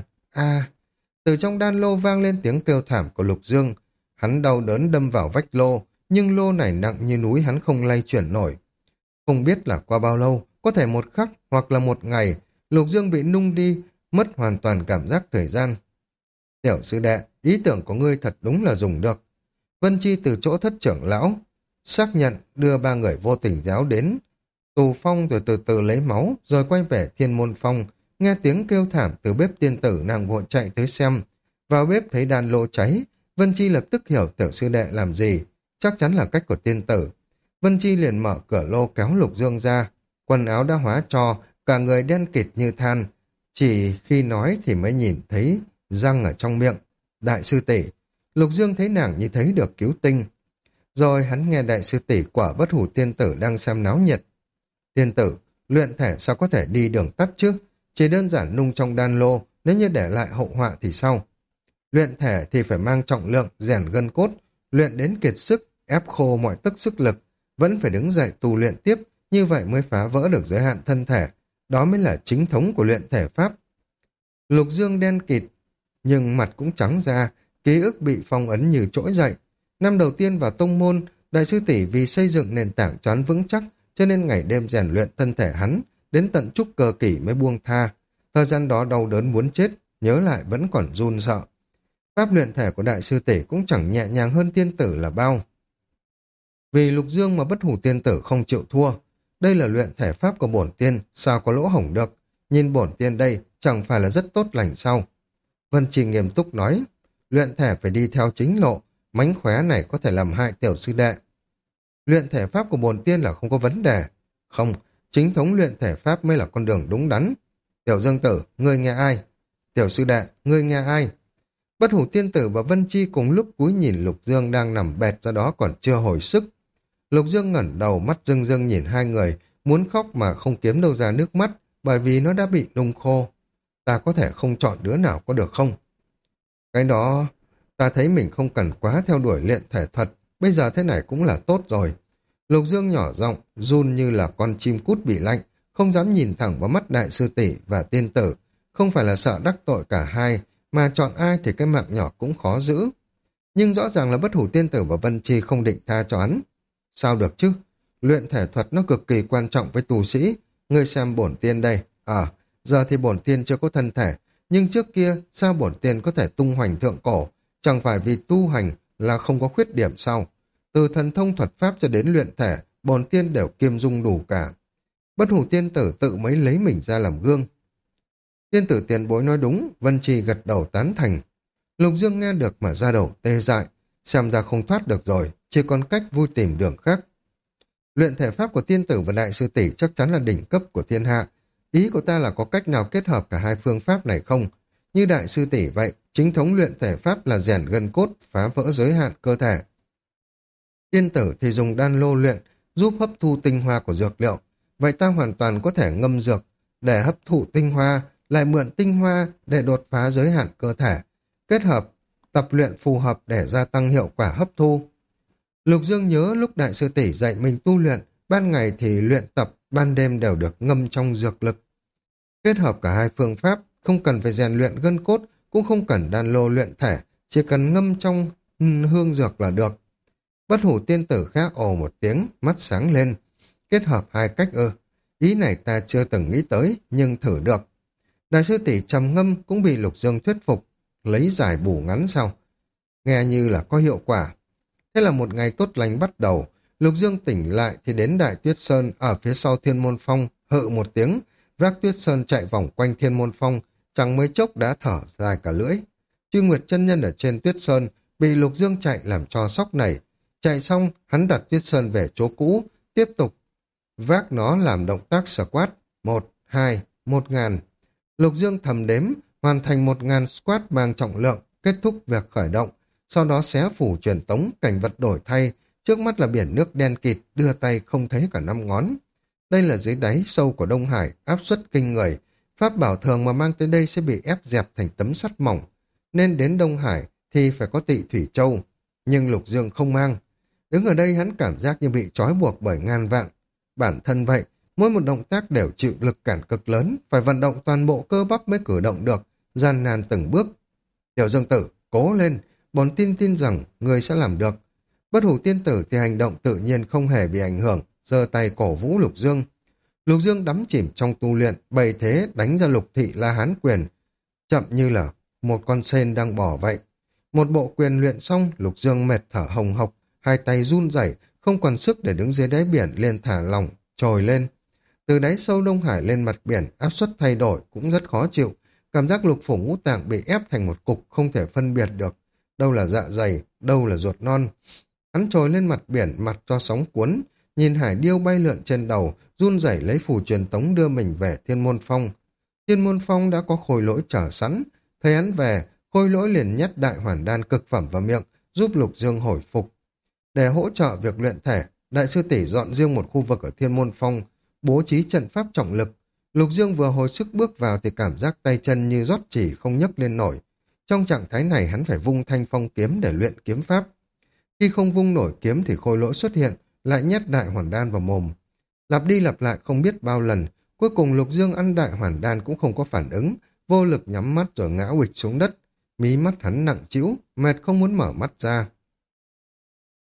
Từ trong đan lô vang lên tiếng kêu thảm của Lục Dương. Hắn đau đớn đâm vào vách lô, nhưng lô này nặng như núi hắn không lay chuyển nổi. Không biết là qua bao lâu, có thể một khắc hoặc là một ngày, Lục Dương bị nung đi, mất hoàn toàn cảm giác thời gian. Tiểu sư đệ, ý tưởng của ngươi thật đúng là dùng được. Vân Chi từ chỗ thất trưởng lão, xác nhận đưa 3 người Vô Tình giáo đến tù phong, rồi từ từ lấy máu, rồi quay về Thiên Môn Phong. Nghe tiếng kêu thảm từ bếp tiên tử, nàng vội chạy tới xem. Vào bếp thấy đan lô cháy, Vân Chi lập tức hiểu tiểu sư đệ làm gì, chắc chắn là cách của tiên tử. Vân Chi liền mở cửa lô kéo Lục Dương ra, quần áo đã hóa tro, cả người đen kịt như than, chỉ khi nói thì mới nhìn thấy răng ở trong miệng. Đại sư tỷ, Lục Dương thấy nàng như thấy được cứu tinh. Rồi hắn nghe đại sư tỷ của bất hủ tiên tử đang xem náo nhiệt. Tiên tử, luyện thể sao có thể đi đường tắt chứ? Chỉ đơn giản nung trong đan lô, nếu như để lại hậu họa thì sao? Luyện thể thì phải mang trọng lượng, rèn gân cốt, luyện đến kiệt sức, ép khô mọi tức sức lực, vẫn phải đứng dậy tu luyện tiếp, như vậy mới phá vỡ được giới hạn thân thể. Đó mới là chính thống của luyện thể pháp. Lục Dương đen kịt, nhưng mặt cũng trắng ra, ký ức bị phong ấn như trỗi dậy. Năm đầu tiên vào tông môn, đại sư tỷ vì xây dựng nền tảng cho hắn vững chắc, cho nên ngày đêm rèn luyện thân thể hắn, đến tận trúc cơ kỷ mới buông tha. Thời gian đó đau đớn muốn chết, nhớ lại vẫn còn run sợ. Pháp luyện thể của đại sư tỷ cũng chẳng nhẹ nhàng hơn tiên tử là bao. Vì Lục Dương mà bất hủ tiên tử không chịu thua. Đây là luyện thể pháp của bổn tiên, sao có lỗ hổng được. Nhìn bổn tiên đây, chẳng phải là rất tốt lành sao. Vân Trì nghiêm túc nói, luyện thể phải đi theo chính lộ, mánh khóe này có thể làm hại tiểu sư đệ. Luyện thể pháp của bổn tiên là không có vấn đề. Không, chính thống luyện thể pháp mới là con đường đúng đắn. Tiểu Dương Tử, ngươi nghe ai? Tiểu sư đệ, ngươi nghe ai? Bất hủ tiên tử và Vân Chi cùng lúc cúi nhìn Lục Dương đang nằm bệt ra đó còn chưa hồi sức. Lục Dương ngẩng đầu mắt rưng rưng nhìn hai người, muốn khóc mà không kiếm đâu ra nước mắt, bởi vì nó đã bị nung khô. Ta có thể không chọn đứa nào có được không? Cái đó, ta thấy mình không cần quá theo đuổi luyện thể thuật, bây giờ thế này cũng là tốt rồi. Lục Dương nhỏ giọng, run như là con chim cút bị lạnh, không dám nhìn thẳng vào mắt đại sư tỷ và tiên tử, không phải là sợ đắc tội cả hai, mà chọn ai thì cái mạng nhỏ cũng khó giữ. Nhưng rõ ràng là bất hủ tiên tử và Vân Chi không định tha cho hắn. Sao được chứ? Luyện thể thuật nó cực kỳ quan trọng với tù sĩ. Ngươi xem bổn tiên đây. Giờ thì bổn tiên chưa có thân thể, nhưng trước kia sao bổn tiên có thể tung hoành thượng cổ? Chẳng phải vì tu hành là không có khuyết điểm sao? Từ thần thông thuật pháp cho đến luyện thể, bổn tiên đều kiêm dung đủ cả. Bất hủ tiên tử tự mới lấy mình ra làm gương. Tiên tử tiền bối nói đúng, Vân Trì gật đầu tán thành. Lục Dương nghe được mà ra đầu tê dại, xem ra không thoát được rồi, chỉ còn cách vui tìm đường khác. Luyện thể pháp của tiên tử và đại sư tỷ chắc chắn là đỉnh cấp của thiên hạ. Ý của ta là có cách nào kết hợp cả hai phương pháp này không? Như đại sư tỷ vậy, chính thống luyện thể pháp là rèn gân cốt, phá vỡ giới hạn cơ thể. Tiên tử thì dùng đan lô luyện, giúp hấp thu tinh hoa của dược liệu. Vậy ta hoàn toàn có thể ngâm dược để hấp thụ tinh hoa, lại mượn tinh hoa để đột phá giới hạn cơ thể. Kết hợp, tập luyện phù hợp để gia tăng hiệu quả hấp thu. Lục Dương nhớ lúc đại sư tỷ dạy mình tu luyện, ban ngày thì luyện tập, ban đêm đều được ngâm trong dược lực. Kết hợp cả hai phương pháp, không cần phải rèn luyện gân cốt, cũng không cần đan lô luyện thể, chỉ cần ngâm trong hương dược là được. Bất hủ tiên tử khẽ ồ một tiếng, mắt sáng lên. Kết hợp hai cách ý này ta chưa từng nghĩ tới, nhưng thử được. Đại sư tỷ trầm ngâm cũng bị Lục Dương thuyết phục, lấy giải bù ngắn sau. Nghe như là có hiệu quả. Thế là một ngày tốt lành bắt đầu, Lục Dương tỉnh lại thì đến Đại Tuyết Sơn ở phía sau Thiên Môn Phong, hự một tiếng, vác Tuyết Sơn chạy vòng quanh Thiên Môn Phong, chẳng mấy chốc đã thở dài cả lưỡi. Truy Nguyệt chân nhân ở trên Tuyết Sơn bị Lục Dương chạy làm cho sóc nảy. Chạy xong, hắn đặt Tuyết Sơn về chỗ cũ, tiếp tục vác nó làm động tác squat, 1, 2, 1000. Lục Dương thầm đếm, hoàn thành 1000 squat mang trọng lượng, kết thúc việc khởi động, sau đó xé phủ truyền tống, cảnh vật đổi thay, trước mắt là biển nước đen kịt, đưa tay không thấy cả 5 ngón. Đây là dưới đáy sâu của Đông Hải, áp suất kinh người, pháp bảo thường mà mang tới đây sẽ bị ép dẹp thành tấm sắt mỏng, nên đến Đông Hải thì phải có Tị Thủy Châu, nhưng Lục Dương không mang. Đứng ở đây hắn cảm giác như bị trói buộc bởi ngàn vạn. Bản thân vậy, mỗi một động tác đều chịu lực cản cực lớn, phải vận động toàn bộ cơ bắp mới cử động được, gian nan từng bước. Tiểu Dương Tử, cố lên, bổn tin tin rằng người sẽ làm được. Bất hủ tiên tử thì hành động tự nhiên không hề bị ảnh hưởng, giơ tay cổ vũ Lục Dương. Lục Dương đắm chìm trong tu luyện, bày thế đánh ra Lục Thị La Hán quyền, chậm như là một con sên đang bỏ vậy. Một bộ quyền luyện xong, Lục Dương mệt thở hồng hộc, hai tay run rẩy, không còn sức để đứng dưới đáy biển, liền thả lỏng, trồi lên. Từ đáy sâu Đông Hải lên mặt biển, áp suất thay đổi cũng rất khó chịu, cảm giác lục phủ ngũ tạng bị ép thành một cục không thể phân biệt được, đâu là dạ dày, đâu là ruột non. Hắn trồi lên mặt biển, mặt cho sóng cuốn, nhìn hải điêu bay lượn trên đầu, run rẩy lấy phù truyền tống đưa mình về Thiên Môn Phong. Thiên Môn Phong đã có Khôi Lỗi chờ sẵn, thấy hắn về, Khôi Lỗi liền nhét đại hoàn đan cực phẩm vào miệng, giúp Lục Dương hồi phục. Để hỗ trợ việc luyện thể, đại sư tỷ dọn riêng một khu vực ở Thiên Môn Phong, bố trí trận pháp trọng lực. Lục Dương vừa hồi sức bước vào thì cảm giác tay chân như rót chỉ không nhấc lên nổi. Trong trạng thái này hắn phải vung thanh phong kiếm để luyện kiếm pháp. Khi không vung nổi kiếm thì Khôi Lỗi xuất hiện, lại nhét đại hoàn đan vào mồm. Lặp đi lặp lại không biết bao lần, cuối cùng Lục Dương ăn đại hoàn đan cũng không có phản ứng, vô lực nhắm mắt rồi ngã uịch xuống đất. Mí mắt hắn nặng trĩu, mệt không muốn mở mắt ra.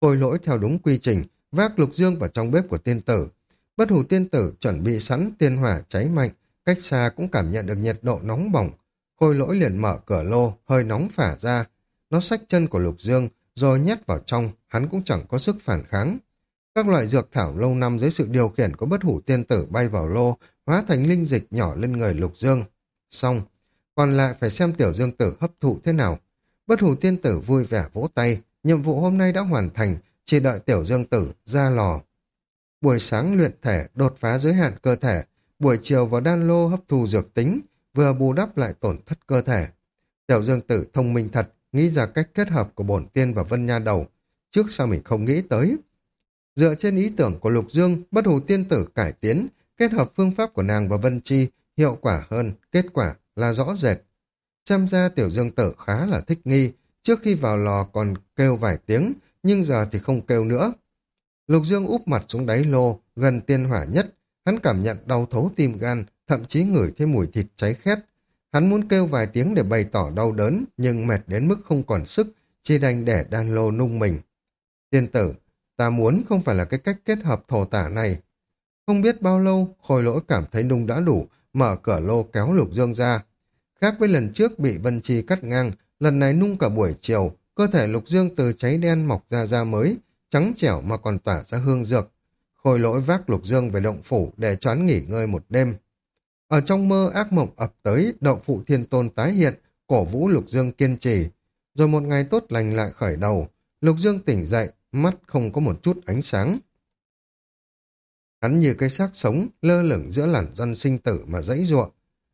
Khôi Lỗi theo đúng quy trình, vác Lục Dương vào trong bếp của tiên tử. Bất hủ tiên tử chuẩn bị sẵn tiên hỏa cháy mạnh, cách xa cũng cảm nhận được nhiệt độ nóng bỏng. Khôi Lỗi liền mở cửa lô, hơi nóng phả ra. Nó xách chân của Lục Dương, rồi nhét vào trong, hắn cũng chẳng có sức phản kháng. Các loại dược thảo lâu năm dưới sự điều khiển của bất hủ tiên tử bay vào lô, hóa thành linh dịch nhỏ lên người Lục Dương. Xong, còn lại phải xem tiểu dương tử hấp thụ thế nào. Bất hủ tiên tử vui vẻ vỗ tay, nhiệm vụ hôm nay đã hoàn thành, chỉ đợi tiểu dương tử ra lò. Buổi sáng luyện thể, đột phá giới hạn cơ thể, buổi chiều vào đan lô hấp thu dược tính, vừa bù đắp lại tổn thất cơ thể. Tiểu dương tử thông minh thật, nghĩ ra cách kết hợp của bổn tiên và Vân Nha Đầu. Trước sao mình không nghĩ tới. Dựa trên ý tưởng của Lục Dương, bất hủ tiên tử cải tiến, kết hợp phương pháp của nàng và Vân Chi, hiệu quả hơn, kết quả là rõ rệt. Xem ra tiểu dương tử khá là thích nghi, trước khi vào lò còn kêu vài tiếng, nhưng giờ thì không kêu nữa. Lục Dương úp mặt xuống đáy lô, gần tiên hỏa nhất, hắn cảm nhận đau thấu tim gan, thậm chí ngửi thấy mùi thịt cháy khét. Hắn muốn kêu vài tiếng để bày tỏ đau đớn, nhưng mệt đến mức không còn sức, chỉ đành để đan lô nung mình. Tiên tử, ta muốn không phải là cái cách kết hợp thổ tả này. Không biết bao lâu, Khôi Lỗi cảm thấy nung đã đủ, mở cửa lô kéo Lục Dương ra. Khác với lần trước bị Vân Chi cắt ngang, lần này nung cả buổi chiều, cơ thể Lục Dương từ cháy đen mọc ra da mới, trắng trẻo mà còn tỏa ra hương dược. Khôi Lỗi vác Lục Dương về động phủ để cho hắn nghỉ ngơi một đêm. Ở trong mơ ác mộng ập tới, Đậu Phụ Thiên Tôn tái hiện, cổ vũ Lục Dương kiên trì. Rồi một ngày tốt lành lại khởi đầu, Lục Dương tỉnh dậy, mắt không có một chút ánh sáng. Hắn như cái xác sống, lơ lửng giữa làn răn sinh tử mà giãy giụa.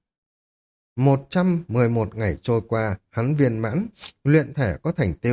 111 ngày trôi qua, hắn viên mãn, luyện thể có thành tựu,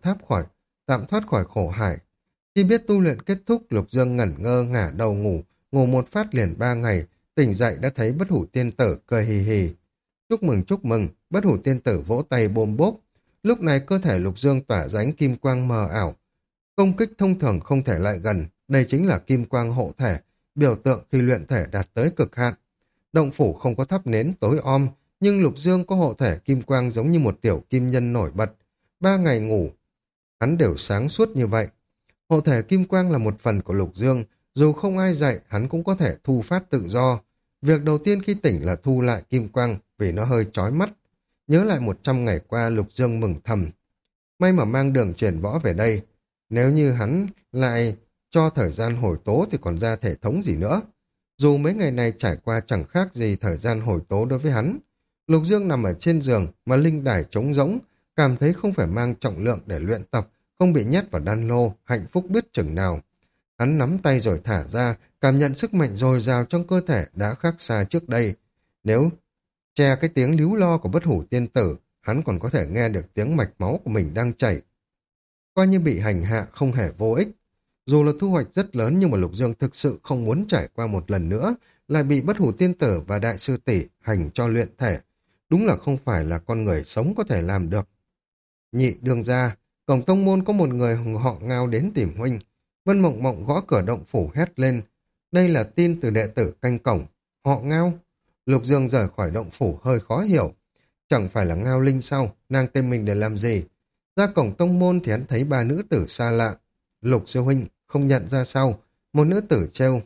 tạm thoát khỏi khổ hải. Khi biết tu luyện kết thúc, Lục Dương ngẩn ngơ ngả đầu ngủ, ngủ một phát liền 3 ngày, tỉnh dậy đã thấy bất hủ tiên tử cười hì hì. Chúc mừng, bất hủ tiên tử vỗ tay bôm bốp. Lúc này cơ thể Lục Dương tỏa ra ánh kim quang mờ ảo. Công kích thông thường không thể lại gần, đây chính là kim quang hộ thể, biểu tượng khi luyện thể đạt tới cực hạn. Động phủ không có thắp nến tối om, nhưng Lục Dương có hộ thể kim quang giống như một tiểu kim nhân nổi bật. 3 ngày ngủ, hắn đều sáng suốt như vậy. Hộ thể kim quang là một phần của Lục Dương, dù không ai dạy, hắn cũng có thể thu phát tự do. Việc đầu tiên khi tỉnh là thu lại kim quang, vì nó hơi chói mắt. Nhớ lại 100 ngày qua, Lục Dương mừng thầm. May mà mang đường chuyển võ về đây. Nếu như hắn lại cho thời gian hồi tố thì còn ra thể thống gì nữa. Dù mấy ngày này trải qua chẳng khác gì thời gian hồi tố đối với hắn. Lục Dương nằm ở trên giường mà linh đài trống rỗng, cảm thấy không phải mang trọng lượng để luyện tập, không bị nhét vào đan lô, hạnh phúc biết chừng nào. Hắn nắm tay rồi thả ra, cảm nhận sức mạnh dồi dào trong cơ thể đã khác xa trước đây. Nếu che cái tiếng líu lo của bất hủ tiên tử, hắn còn có thể nghe được tiếng mạch máu của mình đang chảy. Coi như bị hành hạ không hề vô ích. Dù là thu hoạch rất lớn nhưng mà Lục Dương thực sự không muốn trải qua một lần nữa, lại bị bất hủ tiên tử và đại sư tỷ hành cho luyện thể. Đúng là không phải là con người sống có thể làm được. Nhị đương ra, cổng tông môn có một người họ Ngao đến tìm huynh. Vân Mộng Mộng gõ cửa động phủ hét lên. Đây là tin từ đệ tử canh cổng. Họ Ngao. Lục Dương rời khỏi động phủ hơi khó hiểu. Chẳng phải là Ngao Linh sao? Nàng tên mình để làm gì? Ra cổng tông môn thì hắn thấy 3 nữ tử xa lạ. Lục sư huynh không nhận ra sao? Một nữ tử trêu.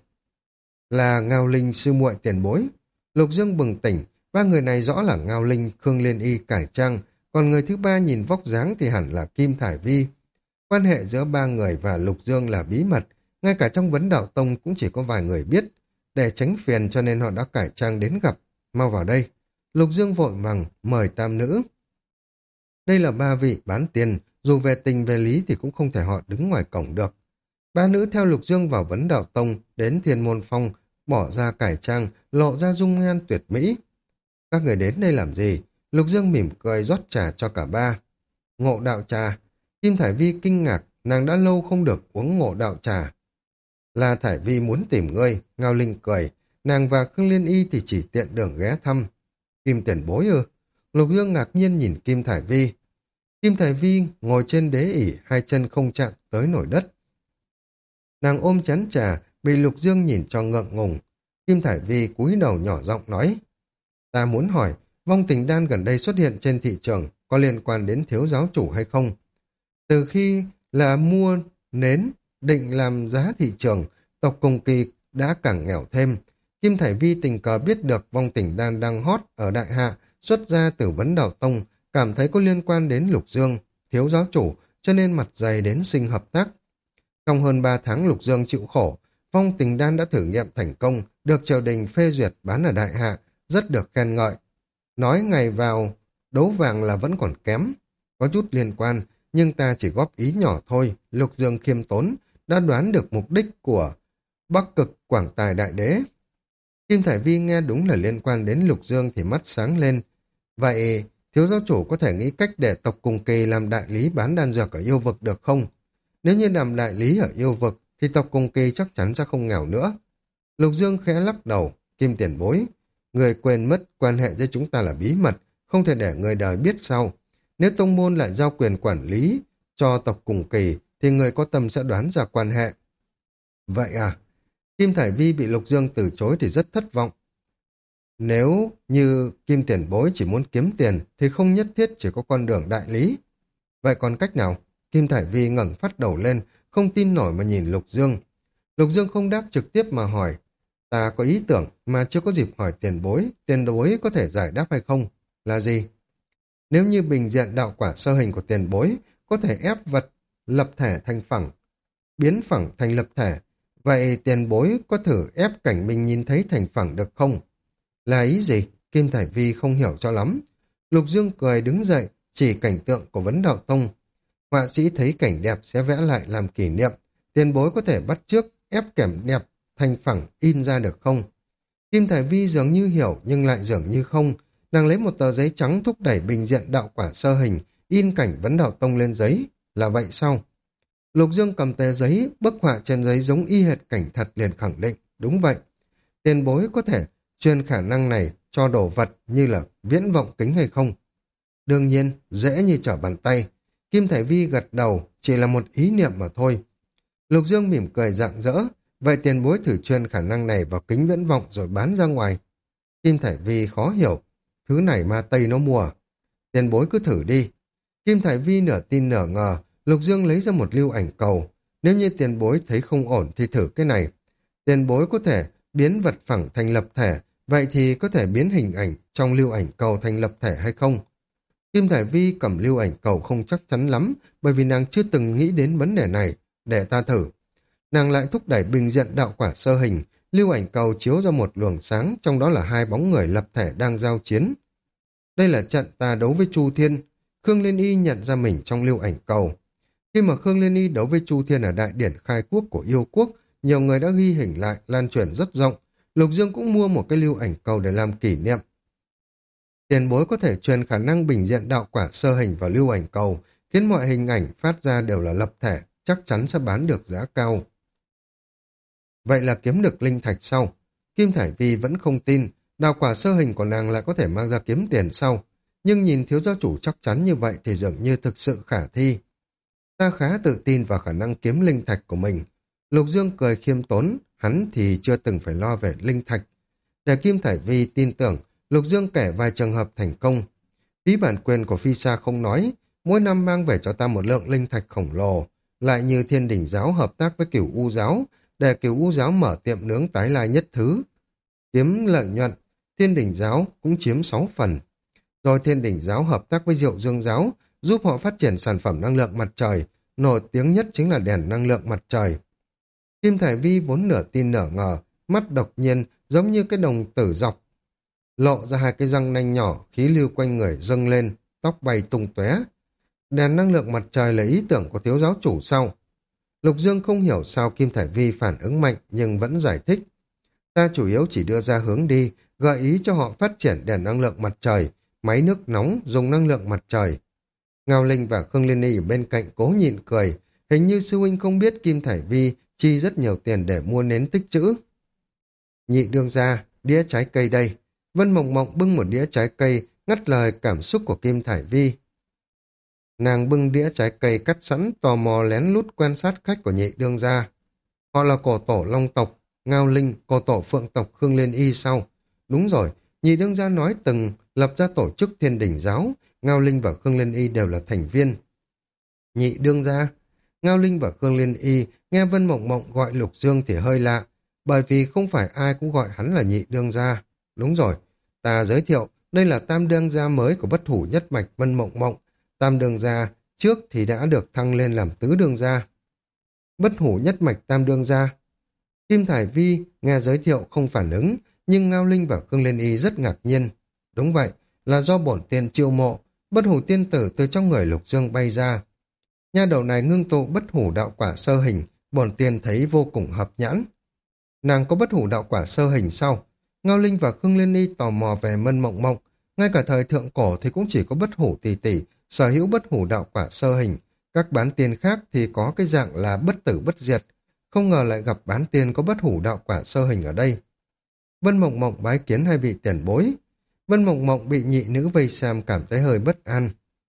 Là Ngao Linh sư muội tiền bối. Lục Dương bừng tỉnh. 3 người này rõ là Ngao Linh, Khương Liên Y, Cải Trang. Còn người thứ 3 nhìn vóc dáng thì hẳn là Kim Thải Vi. Quan hệ giữa 3 người và Lục Dương là bí mật. Ngay cả trong vấn đạo tông cũng chỉ có vài người biết. Để tránh phiền cho nên họ đã cải trang đến gặp. Mau vào đây. Lục Dương vội vàng mời tam nữ. Đây là 3 vị bán tiền, dù về tình về lý thì cũng không thể họ đứng ngoài cổng được. 3 nữ theo Lục Dương vào vấn đạo tông, đến Thiên Môn Phong, bỏ ra cải trang, lộ ra dung nhan tuyệt mỹ. Các người đến đây làm gì? Lục Dương mỉm cười rót trà cho cả 3. Ngộ đạo trà. Kim Thải Vi kinh ngạc, nàng đã lâu không được uống ngộ đạo trà. Là Thải Vi muốn tìm ngươi, Ngao Linh cười. Nàng và Khương Liên Y thì chỉ tiện đường ghé thăm. Kim tiền bối ư? Lục Dương ngạc nhiên nhìn Kim Thải Vi. Kim Thải Vi ngồi trên đế ỷ, 2 chân không chạm tới nổi đất. Nàng ôm chén trà, bị Lục Dương nhìn cho ngượng ngùng. Kim Thải Vi cúi đầu nhỏ giọng nói. Ta muốn hỏi, vong tình đan gần đây xuất hiện trên thị trường có liên quan đến thiếu giáo chủ hay không? Từ khi là mua nến, định làm giá thị trường, tộc Cùng Kỳ đã càng nghèo thêm. Kim Thải Vi tình cờ biết được vong tình đan đang hot ở Đại Hạ, xuất ra từ Vấn Đào Tông, cảm thấy có liên quan đến Lục Dương, thiếu giáo chủ, cho nên mặt dày đến xin hợp tác. Trong hơn 3 tháng Lục Dương chịu khổ, vong tình đan đã thử nghiệm thành công, được triều đình phê duyệt bán ở Đại Hạ, rất được khen ngợi. Nói ngày vào đấu vàng là vẫn còn kém, có chút liên quan, nhưng ta chỉ góp ý nhỏ thôi. Lục Dương khiêm tốn, đã đoán được mục đích của Bắc Cực Quảng Tài Đại Đế. Kim Thải Vi nghe đúng là liên quan đến Lục Dương thì mắt sáng lên. Vậy, thiếu giáo chủ có thể nghĩ cách để tộc Cùng Kỳ làm đại lý bán đan dược ở yêu vực được không? Nếu như làm đại lý ở yêu vực, thì tộc Cùng Kỳ chắc chắn sẽ không nghèo nữa. Lục Dương khẽ lắc đầu, Kim tiền bối. Người quên mất quan hệ giữa chúng ta là bí mật, không thể để người đời biết sau. Nếu tông môn lại giao quyền quản lý cho tộc Cùng Kỳ, thì người có tâm sẽ đoán ra quan hệ. Vậy à? Kim Thải Vi bị Lục Dương từ chối thì rất thất vọng. Nếu như Kim tiền bối chỉ muốn kiếm tiền, thì không nhất thiết chỉ có con đường đại lý. Vậy còn cách nào? Kim Thải Vi ngẩng phát đầu lên, không tin nổi mà nhìn Lục Dương. Lục Dương không đáp trực tiếp mà hỏi. Ta có ý tưởng mà chưa có dịp hỏi tiền bối có thể giải đáp hay không? Là gì? Nếu như bình diện đạo quả sơ hình của tiền bối có thể ép vật lập thể thành phẳng, biến phẳng thành lập thể, vậy tiền bối có thử ép cảnh mình nhìn thấy thành phẳng được không? Là ý gì? Kim Thải Vi không hiểu cho lắm. Lục Dương cười đứng dậy, chỉ cảnh tượng của Vấn Đạo Tông. Họa sĩ thấy cảnh đẹp sẽ vẽ lại làm kỷ niệm. Tiền bối có thể bắt chước ép cảnh đẹp thành phẳng in ra được không? Kim Thải Vi dường như hiểu nhưng lại dường như không. Nàng lấy một tờ giấy trắng thúc đẩy bình diện đạo quả sơ hình, in cảnh Vấn Đạo Tông lên giấy. Là vậy sao? Lục Dương cầm tờ giấy, bức họa trên giấy giống y hệt cảnh thật liền khẳng định. Đúng vậy. Tiền bối có thể truyền khả năng này cho đồ vật như là viễn vọng kính hay không? Đương nhiên, dễ như trở bàn tay. Kim Thải Vi gật đầu, chỉ là một ý niệm mà thôi. Lục Dương mỉm cười rạng rỡ. Vậy tiền bối thử truyền khả năng này vào kính viễn vọng rồi bán ra ngoài. Kim Thải Vi khó hiểu. Thứ này ma Tây nó mua. Tiền bối cứ thử đi. Kim Thải Vi nửa tin nửa ngờ. Lục Dương lấy ra một lưu ảnh cầu. Nếu như tiền bối thấy không ổn thì thử cái này. Tiền bối có thể biến vật phẳng thành lập thể. Vậy thì có thể biến hình ảnh trong lưu ảnh cầu thành lập thể hay không? Kim Thải Vi cầm lưu ảnh cầu không chắc chắn lắm, bởi vì nàng chưa từng nghĩ đến vấn đề này. Để ta thử. Nàng lại thúc đẩy bình diện đạo quả sơ hình, lưu ảnh cầu chiếu ra một luồng sáng, trong đó là hai bóng người lập thể đang giao chiến. Đây là trận ta đấu với Chu Thiên. Khương Liên Y nhận ra mình trong lưu ảnh cầu. Khi mà Khương Liên Y đấu với Chu Thiên ở đại điển khai quốc của yêu quốc, nhiều người đã ghi hình lại, lan truyền rất rộng. Lục Dương cũng mua một cái lưu ảnh cầu để làm kỷ niệm. Tiền bối có thể truyền khả năng bình diện đạo quả sơ hình vào lưu ảnh cầu, khiến mọi hình ảnh phát ra đều là lập thể, chắc chắn sẽ bán được giá cao. Vậy là kiếm được linh thạch sau. Kim Thải Vi vẫn không tin, đạo quả sơ hình của nàng lại có thể mang ra kiếm tiền sau. Nhưng nhìn thiếu giáo chủ chắc chắn như vậy thì dường như thực sự khả thi. Ta khá tự tin vào khả năng kiếm linh thạch của mình. Lục Dương cười khiêm tốn, hắn thì chưa từng phải lo về linh thạch. Để Kim Thải Vi tin tưởng, Lục Dương kể vài trường hợp thành công. Phí bản quyền của Phi Sa không nói, mỗi năm mang về cho ta một lượng linh thạch khổng lồ, lại như Thiên Đỉnh Giáo hợp tác với Cửu U Giáo, để Cửu U Giáo mở tiệm nướng tái lai nhất thứ. Kiếm lợi nhuận, Thiên Đỉnh Giáo cũng chiếm 6 phần. Rồi Thiên Đỉnh Giáo hợp tác với Diệu Dương Giáo, giúp họ phát triển sản phẩm năng lượng mặt trời, nổi tiếng nhất chính là đèn năng lượng mặt trời. Kim Thải Vi vốn nửa tin nửa ngờ, mắt độc nhiên giống như cái đồng tử dọc. Lộ ra hai cái răng nanh nhỏ, khí lưu quanh người dâng lên, tóc bay tung tóe. Đèn năng lượng mặt trời là ý tưởng của thiếu giáo chủ sau. Lục Dương không hiểu sao Kim Thải Vi phản ứng mạnh nhưng vẫn giải thích. Ta chủ yếu chỉ đưa ra hướng đi, gợi ý cho họ phát triển đèn năng lượng mặt trời, máy nước nóng dùng năng lượng mặt trời. Ngao Linh và Khương Liên Y ở bên cạnh cố nhịn cười, hình như sư huynh không biết Kim Thải Vi chi rất nhiều tiền để mua nến tích trữ. Nhị đương gia, đĩa trái cây đây. Vân Mộng Mộng bưng một đĩa trái cây, ngắt lời cảm xúc của Kim Thải Vi. Nàng bưng đĩa trái cây cắt sẵn, tò mò lén lút quan sát khách của nhị đương gia. Họ là cổ tổ Long tộc, Ngao Linh, cổ tổ Phượng tộc Khương Liên Y sau. Đúng rồi, nhị đương gia nói từng lập ra tổ chức Thiên Đỉnh Giáo, Ngao Linh và Khương Liên Y đều là thành viên. Nhị đương gia, Ngao Linh và Khương Liên Y nghe Vân Mộng Mộng gọi Lục Dương thì hơi lạ, bởi vì không phải ai cũng gọi hắn là nhị đương gia. Đúng rồi, ta giới thiệu, đây là tam đương gia mới của bất hủ nhất mạch Vân Mộng Mộng. Tam đương gia trước thì đã được thăng lên làm tứ đương gia. Bất hủ nhất mạch tam đương gia. Kim Thải Vi nghe giới thiệu không phản ứng, nhưng Ngao Linh và Khương Liên Y rất ngạc nhiên. Đúng vậy, là do bổn tiên chiêu mộ, bất hủ tiên tử từ trong người Lục Dương bay ra. Nha đầu này ngưng tụ bất hủ đạo quả sơ hình, bổn tiên thấy vô cùng hợp nhãn. Nàng có bất hủ đạo quả sơ hình sau. Ngao Linh và Khương Liên Y tò mò về Vân Mộng Mộng, ngay cả thời thượng cổ thì cũng chỉ có bất hủ tỷ tỷ sở hữu bất hủ đạo quả sơ hình, các bán tiên khác thì có cái dạng là bất tử bất diệt, không ngờ lại gặp bán tiên có bất hủ đạo quả sơ hình ở đây. Vân Mộng Mộng bái kiến hai vị tiền bối. Vân Mộng Mộng bị nhị nữ vây xem cảm thấy hơi bất an.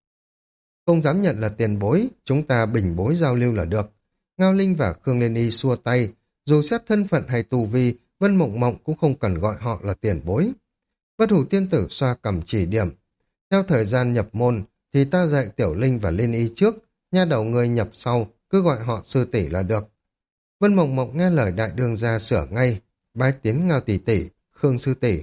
Không dám nhận là tiền bối, chúng ta bình bối giao lưu là được. Ngao Linh và Khương Liên Y xua tay, dù xét thân phận hay tù vi, Vân Mộng Mộng cũng không cần gọi họ là tiền bối. Bất hủ tiên tử xoa cầm chỉ điểm. Theo thời gian nhập môn, thì ta dạy Tiểu Linh và Liên Y trước, nha đầu người nhập sau, cứ gọi họ sư tỷ là được. Vân Mộng Mộng nghe lời đại đường gia sửa ngay, bái tiến Ngao tỷ tỷ, Khương sư tỷ.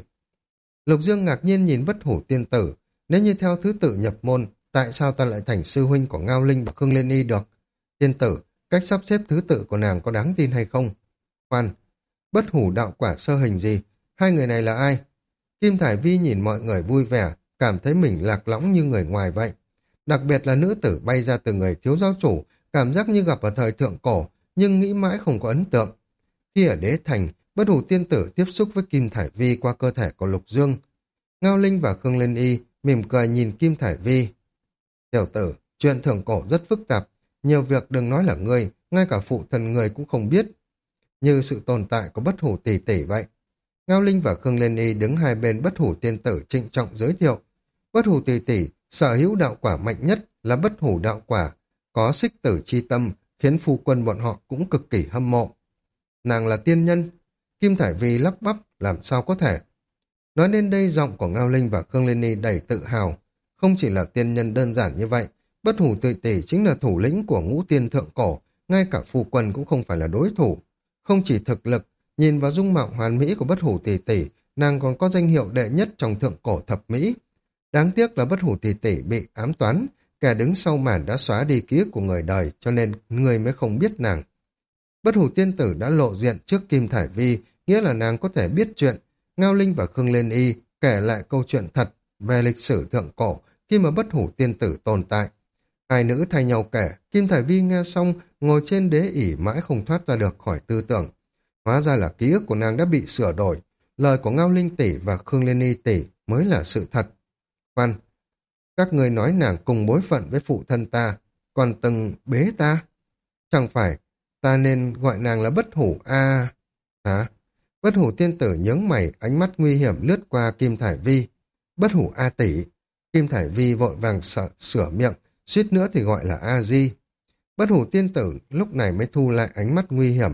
Lục Dương ngạc nhiên nhìn bất hủ tiên tử, nếu như theo thứ tự nhập môn, tại sao ta lại thành sư huynh của Ngao Linh và Khương Liên Y được? Tiên tử, cách sắp xếp thứ tự của nàng có đáng tin hay không? Khoan, bất hủ đạo quả sơ hình gì? Hai người này là ai? Kim Thải Vi nhìn mọi người vui vẻ, cảm thấy mình lạc lõng như người ngoài vậy. Đặc biệt là nữ tử bay ra từ người thiếu giáo chủ, cảm giác như gặp ở thời thượng cổ, nhưng nghĩ mãi không có ấn tượng. Khi ở đế thành, bất hủ tiên tử tiếp xúc với Kim Thải Vi qua cơ thể của Lục Dương. Ngao Linh và Khương Liên Y mỉm cười nhìn Kim Thải Vi. Tiểu tử, chuyện thượng cổ rất phức tạp, nhiều việc đừng nói là ngươi, ngay cả phụ thân ngươi cũng không biết. Như sự tồn tại của bất hủ tỷ tỷ vậy. Ngao Linh và Khương Liên Y đứng hai bên bất hủ tiên tử trịnh trọng giới thiệu. Bất hủ tỷ tỷ sở hữu đạo quả mạnh nhất là bất hủ đạo quả, có xích tử chi tâm, khiến phu quân bọn họ cũng cực kỳ hâm mộ. Nàng là tiên nhân. Kim Thải Vi lắp bắp, làm sao có thể. Nói đến đây giọng của Ngao Linh và Khương Liên Y đầy tự hào. Không chỉ là tiên nhân đơn giản như vậy, bất hủ tỷ tỷ chính là thủ lĩnh của ngũ tiên thượng cổ, ngay cả phu quân cũng không phải là đối thủ. Không chỉ thực lực, nhìn vào dung mạo hoàn mỹ của bất hủ tỷ tỷ, nàng còn có danh hiệu đệ nhất trong thượng cổ thập mỹ. Đáng tiếc là bất hủ tỷ tỷ bị ám toán, kẻ đứng sau màn đã xóa đi ký ức của người đời, cho nên người mới không biết nàng. Bất hủ tiên tử đã lộ diện trước Kim Thải Vi, nghĩa là nàng có thể biết chuyện. Ngao Linh và Khương Liên Y kể lại câu chuyện thật về lịch sử thượng cổ khi mà bất hủ tiên tử tồn tại. Hai nữ thay nhau kể, Kim Thải Vi nghe xong, ngồi trên đế ỷ mãi không thoát ra được khỏi tư tưởng. Hóa ra là ký ức của nàng đã bị sửa đổi, lời của Ngao Linh tỷ và Khương Liên Y tỷ mới là sự thật. Khoan, các người nói nàng cùng bối phận với phụ thân ta, còn từng bế ta. Chẳng phải ta nên gọi nàng là bất hủ a hả? Bất hủ tiên tử nhướng mày, ánh mắt nguy hiểm lướt qua Kim Thải Vi. Bất hủ A tỷ. Kim Thải Vi vội vàng sửa miệng, suýt nữa thì gọi là A Di. Bất hủ tiên tử lúc này mới thu lại ánh mắt nguy hiểm.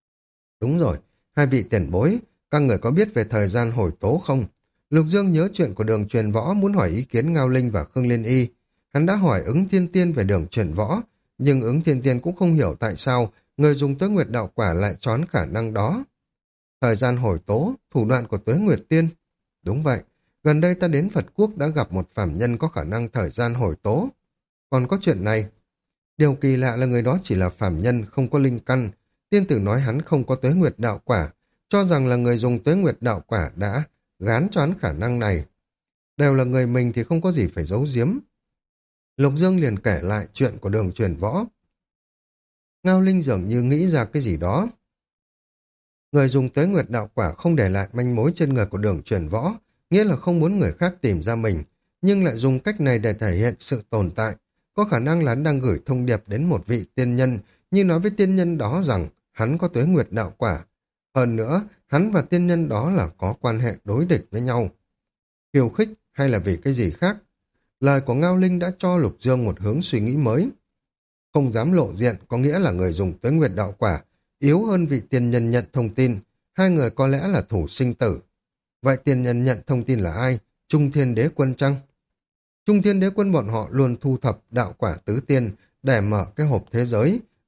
Đúng rồi, hai vị tiền bối, các người có biết về thời gian hồi tố không? Lục Dương nhớ chuyện của đường truyền võ, muốn hỏi ý kiến Ngao Linh và Khương Liên Y. Hắn đã hỏi ứng thiên tiên về đường truyền võ, nhưng ứng thiên tiên cũng không hiểu tại sao người dùng Tuế Nguyệt đạo quả lại choán khả năng đó. Thời gian hồi tố, thủ đoạn của Tuế Nguyệt tiên. Đúng vậy, gần đây ta đến Phật Quốc đã gặp một phàm nhân có khả năng thời gian hồi tố. Còn có chuyện này, điều kỳ lạ là người đó chỉ là phàm nhân, không có linh căn. Tiên tử nói hắn không có Tuế Nguyệt đạo quả, cho rằng là người dùng Tuế Nguyệt đạo quả đã gán choán khả năng này. Đều là người mình thì không có gì phải giấu giếm. Lục Dương liền kể lại chuyện của đường truyền võ. Ngao Linh dường như nghĩ ra cái gì đó. Người dùng Tuế Nguyệt đạo quả không để lại manh mối trên người của đường truyền võ, nghĩa là không muốn người khác tìm ra mình, nhưng lại dùng cách này để thể hiện sự tồn tại. Có khả năng là hắn đang gửi thông điệp đến một vị tiên nhân, như nói với tiên nhân đó rằng hắn có Tuế Nguyệt đạo quả. Hơn nữa, hắn và tiên nhân đó là có quan hệ đối địch với nhau. Khiêu khích hay là vì cái gì khác? Lời của Ngao Linh đã cho Lục Dương một hướng suy nghĩ mới. Không dám lộ diện có nghĩa là người dùng Tuế Nguyệt đạo quả yếu hơn vị tiên nhân nhận thông tin, hai người có lẽ là thủ sinh tử. Vậy tiên nhân nhận thông tin là ai? Trung Thiên Đế Quân chăng? Trung Thiên Đế Quân bọn họ luôn thu thập đạo quả tứ tiên để mở cái hộp thế giới,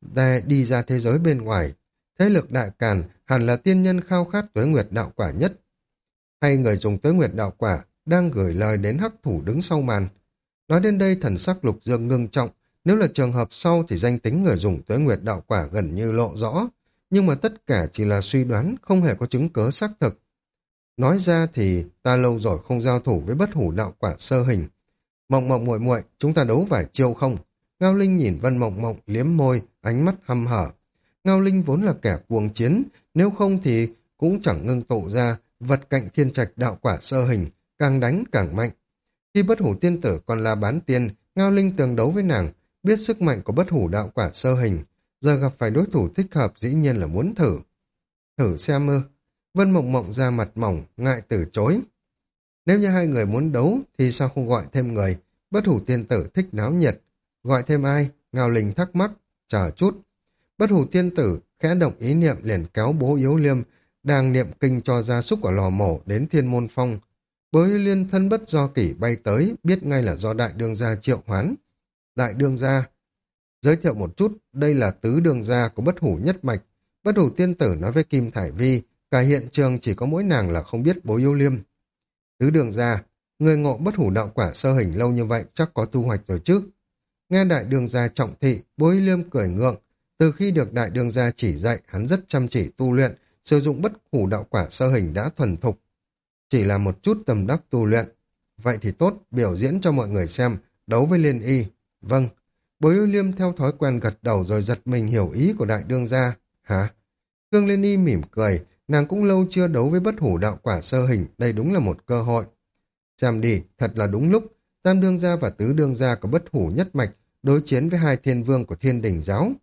đi ra thế giới bên ngoài. Thế lực Đại Càn hẳn là tiên nhân khao khát tuế nguyệt đạo quả nhất. Hay người dùng tuế nguyệt đạo quả đang gửi lời đến hắc thủ đứng sau màn. Nói đến đây thần sắc Lục Dương ngưng trọng, nếu là trường hợp sau thì danh tính người dùng tuế nguyệt đạo quả gần như lộ rõ, nhưng mà tất cả chỉ là suy đoán, không hề có chứng cớ xác thực. Nói ra thì ta lâu rồi không giao thủ với bất hủ đạo quả sơ hình. Mộng Mộng muội muội, chúng ta đấu vài chiêu không? Ngao Linh nhìn Vân Mộng Mộng liếm môi, ánh mắt hăm hở. Ngao Linh vốn là kẻ cuồng chiến, nếu không thì cũng chẳng ngưng tụ ra vật cạnh thiên trạch đạo quả sơ hình, càng đánh càng mạnh. Khi bất hủ tiên tử còn là bán tiên, Ngao Linh từng đấu với nàng, biết sức mạnh của bất hủ đạo quả sơ hình. Giờ gặp phải đối thủ thích hợp dĩ nhiên là muốn thử. Thử xem ư. Vân Mộng Mộng ra mặt mỏng, ngại từ chối. Nếu như hai người muốn đấu thì sao không gọi thêm người? Bất hủ tiên tử thích náo nhiệt. Gọi thêm ai? Ngao Linh thắc mắc. Chờ chút. Bất hủ tiên tử khẽ động ý niệm liền kéo Bố Yếu Liêm đang niệm kinh cho gia súc ở lò mổ đến Thiên Môn Phong. Bố Yếu Liêm thân bất do kỷ bay tới, biết ngay là do đại đương gia triệu hoán. Đại đương gia. Giới thiệu một chút, đây là tứ đương gia của bất hủ nhất mạch. Bất hủ tiên tử nói với Kim Thải Vi, cả hiện trường chỉ có mỗi nàng là không biết Bố Yếu Liêm. Tứ đường gia, người ngộ bất hủ đạo quả sơ hình lâu như vậy chắc có thu hoạch rồi chứ. Nghe đại đường gia trọng thị, Bố Yếu Liêm cười ngượng. Từ khi được đại đường gia chỉ dạy, hắn rất chăm chỉ tu luyện, sử dụng bất hủ đạo quả sơ hình đã thuần thục. Chỉ là một chút tâm đắc tu luyện. Vậy thì tốt, biểu diễn cho mọi người xem, đấu với Liên Y. Vâng. Bố Yếu Liêm theo thói quen gật đầu rồi giật mình hiểu ý của đại đương gia. Hả? Khương Liên Y mỉm cười, nàng cũng lâu chưa đấu với bất hủ đạo quả sơ hình, đây đúng là một cơ hội. Xem đi, thật là đúng lúc, tam đương gia và tứ đương gia của bất hủ nhất mạch đối chiến với hai thiên vương của thiên đình giáo.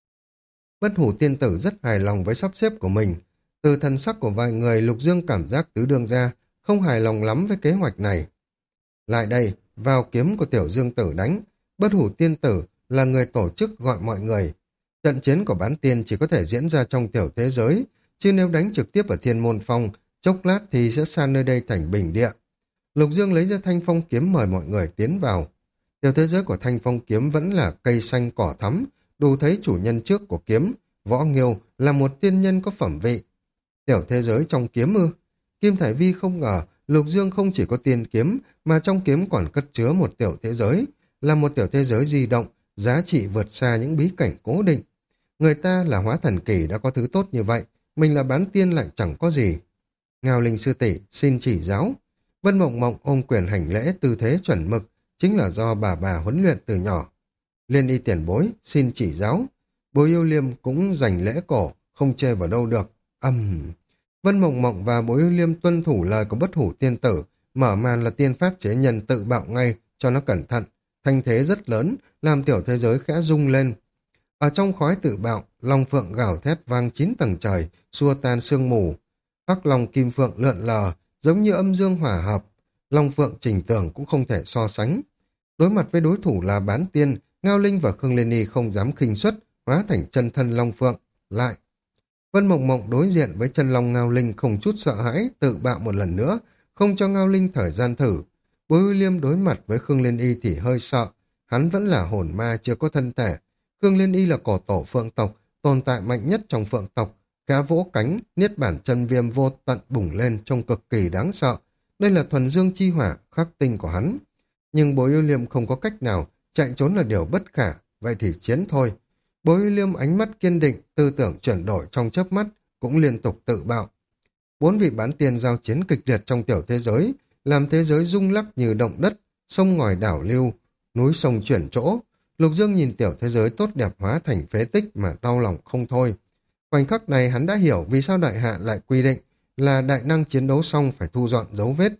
Bất hủ tiên tử rất hài lòng với sắp xếp của mình. Từ thần sắc của vài người, Lục Dương cảm giác tứ đương gia không hài lòng lắm với kế hoạch này. Lại đây, vào kiếm của tiểu dương tử đánh. Bất hủ tiên tử là người tổ chức gọi mọi người. Trận chiến của bán tiên chỉ có thể diễn ra trong tiểu thế giới, chứ nếu đánh trực tiếp ở Thiên Môn Phong, chốc lát thì sẽ san nơi đây thành bình địa. Lục Dương lấy ra thanh phong kiếm mời mọi người tiến vào. Tiểu thế giới của thanh phong kiếm vẫn là cây xanh cỏ thắm, đủ thấy chủ nhân trước của kiếm, Võ Nghiêu là một tiên nhân có phẩm vị. Tiểu thế giới trong kiếm ư? Kim Thải Vi không ngờ Lục Dương không chỉ có tiên kiếm mà trong kiếm còn cất chứa một tiểu thế giới, là một tiểu thế giới di động, giá trị vượt xa những bí cảnh cố định. Người ta là hóa thần kỳ đã có thứ tốt như vậy, mình là bán tiên lại chẳng có gì. Ngao Linh sư tỷ xin chỉ giáo. Vân Mộng Mộng ôm quyền hành lễ tư thế chuẩn mực, chính là do bà huấn luyện từ nhỏ. Liên Y tiền bối xin chỉ giáo. Bố Yếu Liêm cũng giành lễ cổ, không chê vào đâu được. Vân Mộng Mộng và Bố Yếu Liêm tuân thủ lời của bất hủ tiên tử, mở màn là tiên pháp chế nhân tự bạo ngay, cho nó cẩn thận. Thanh thế rất lớn, làm tiểu thế giới khẽ rung lên. Ở trong khói tự bạo, long phượng gào thét vang 9 tầng trời, xua tan sương mù. Hắc long kim phượng lượn lờ, giống như âm dương hỏa hợp. Long phượng trình tưởng cũng không thể so sánh. Đối mặt với đối thủ là bán tiên, Ngao Linh và Khương Liên Y không dám khinh suất, hóa thành chân thân long phượng. Lại, Vân Mộng Mộng đối diện với chân long Ngao Linh không chút sợ hãi, tự bạo một lần nữa, không cho Ngao Linh thời gian thử. Bố William đối mặt với Khương Liên Y thì hơi sợ, hắn vẫn là hồn ma chưa có thân thể. Khương Liên Y là cổ tổ phượng tộc, tồn tại mạnh nhất trong phượng tộc. Cá vỗ cánh, niết bản chân viêm vô tận bùng lên trông cực kỳ đáng sợ. Đây là thuần dương chi hỏa, khắc tinh của hắn. Nhưng bố William không có cách nào, chạy trốn là điều bất khả, vậy thì chiến thôi. Bố William ánh mắt kiên định, tư tưởng chuyển đổi trong chớp mắt, cũng liên tục tự bạo. 4 vị bán tiên giao chiến kịch liệt trong tiểu thế giới, làm thế giới rung lắc như động đất, sông ngòi đảo lưu, núi sông chuyển chỗ. Lục Dương nhìn tiểu thế giới tốt đẹp hóa thành phế tích mà đau lòng không thôi. Khoảnh khắc này hắn đã hiểu vì sao đại hạ lại quy định là đại năng chiến đấu xong phải thu dọn dấu vết.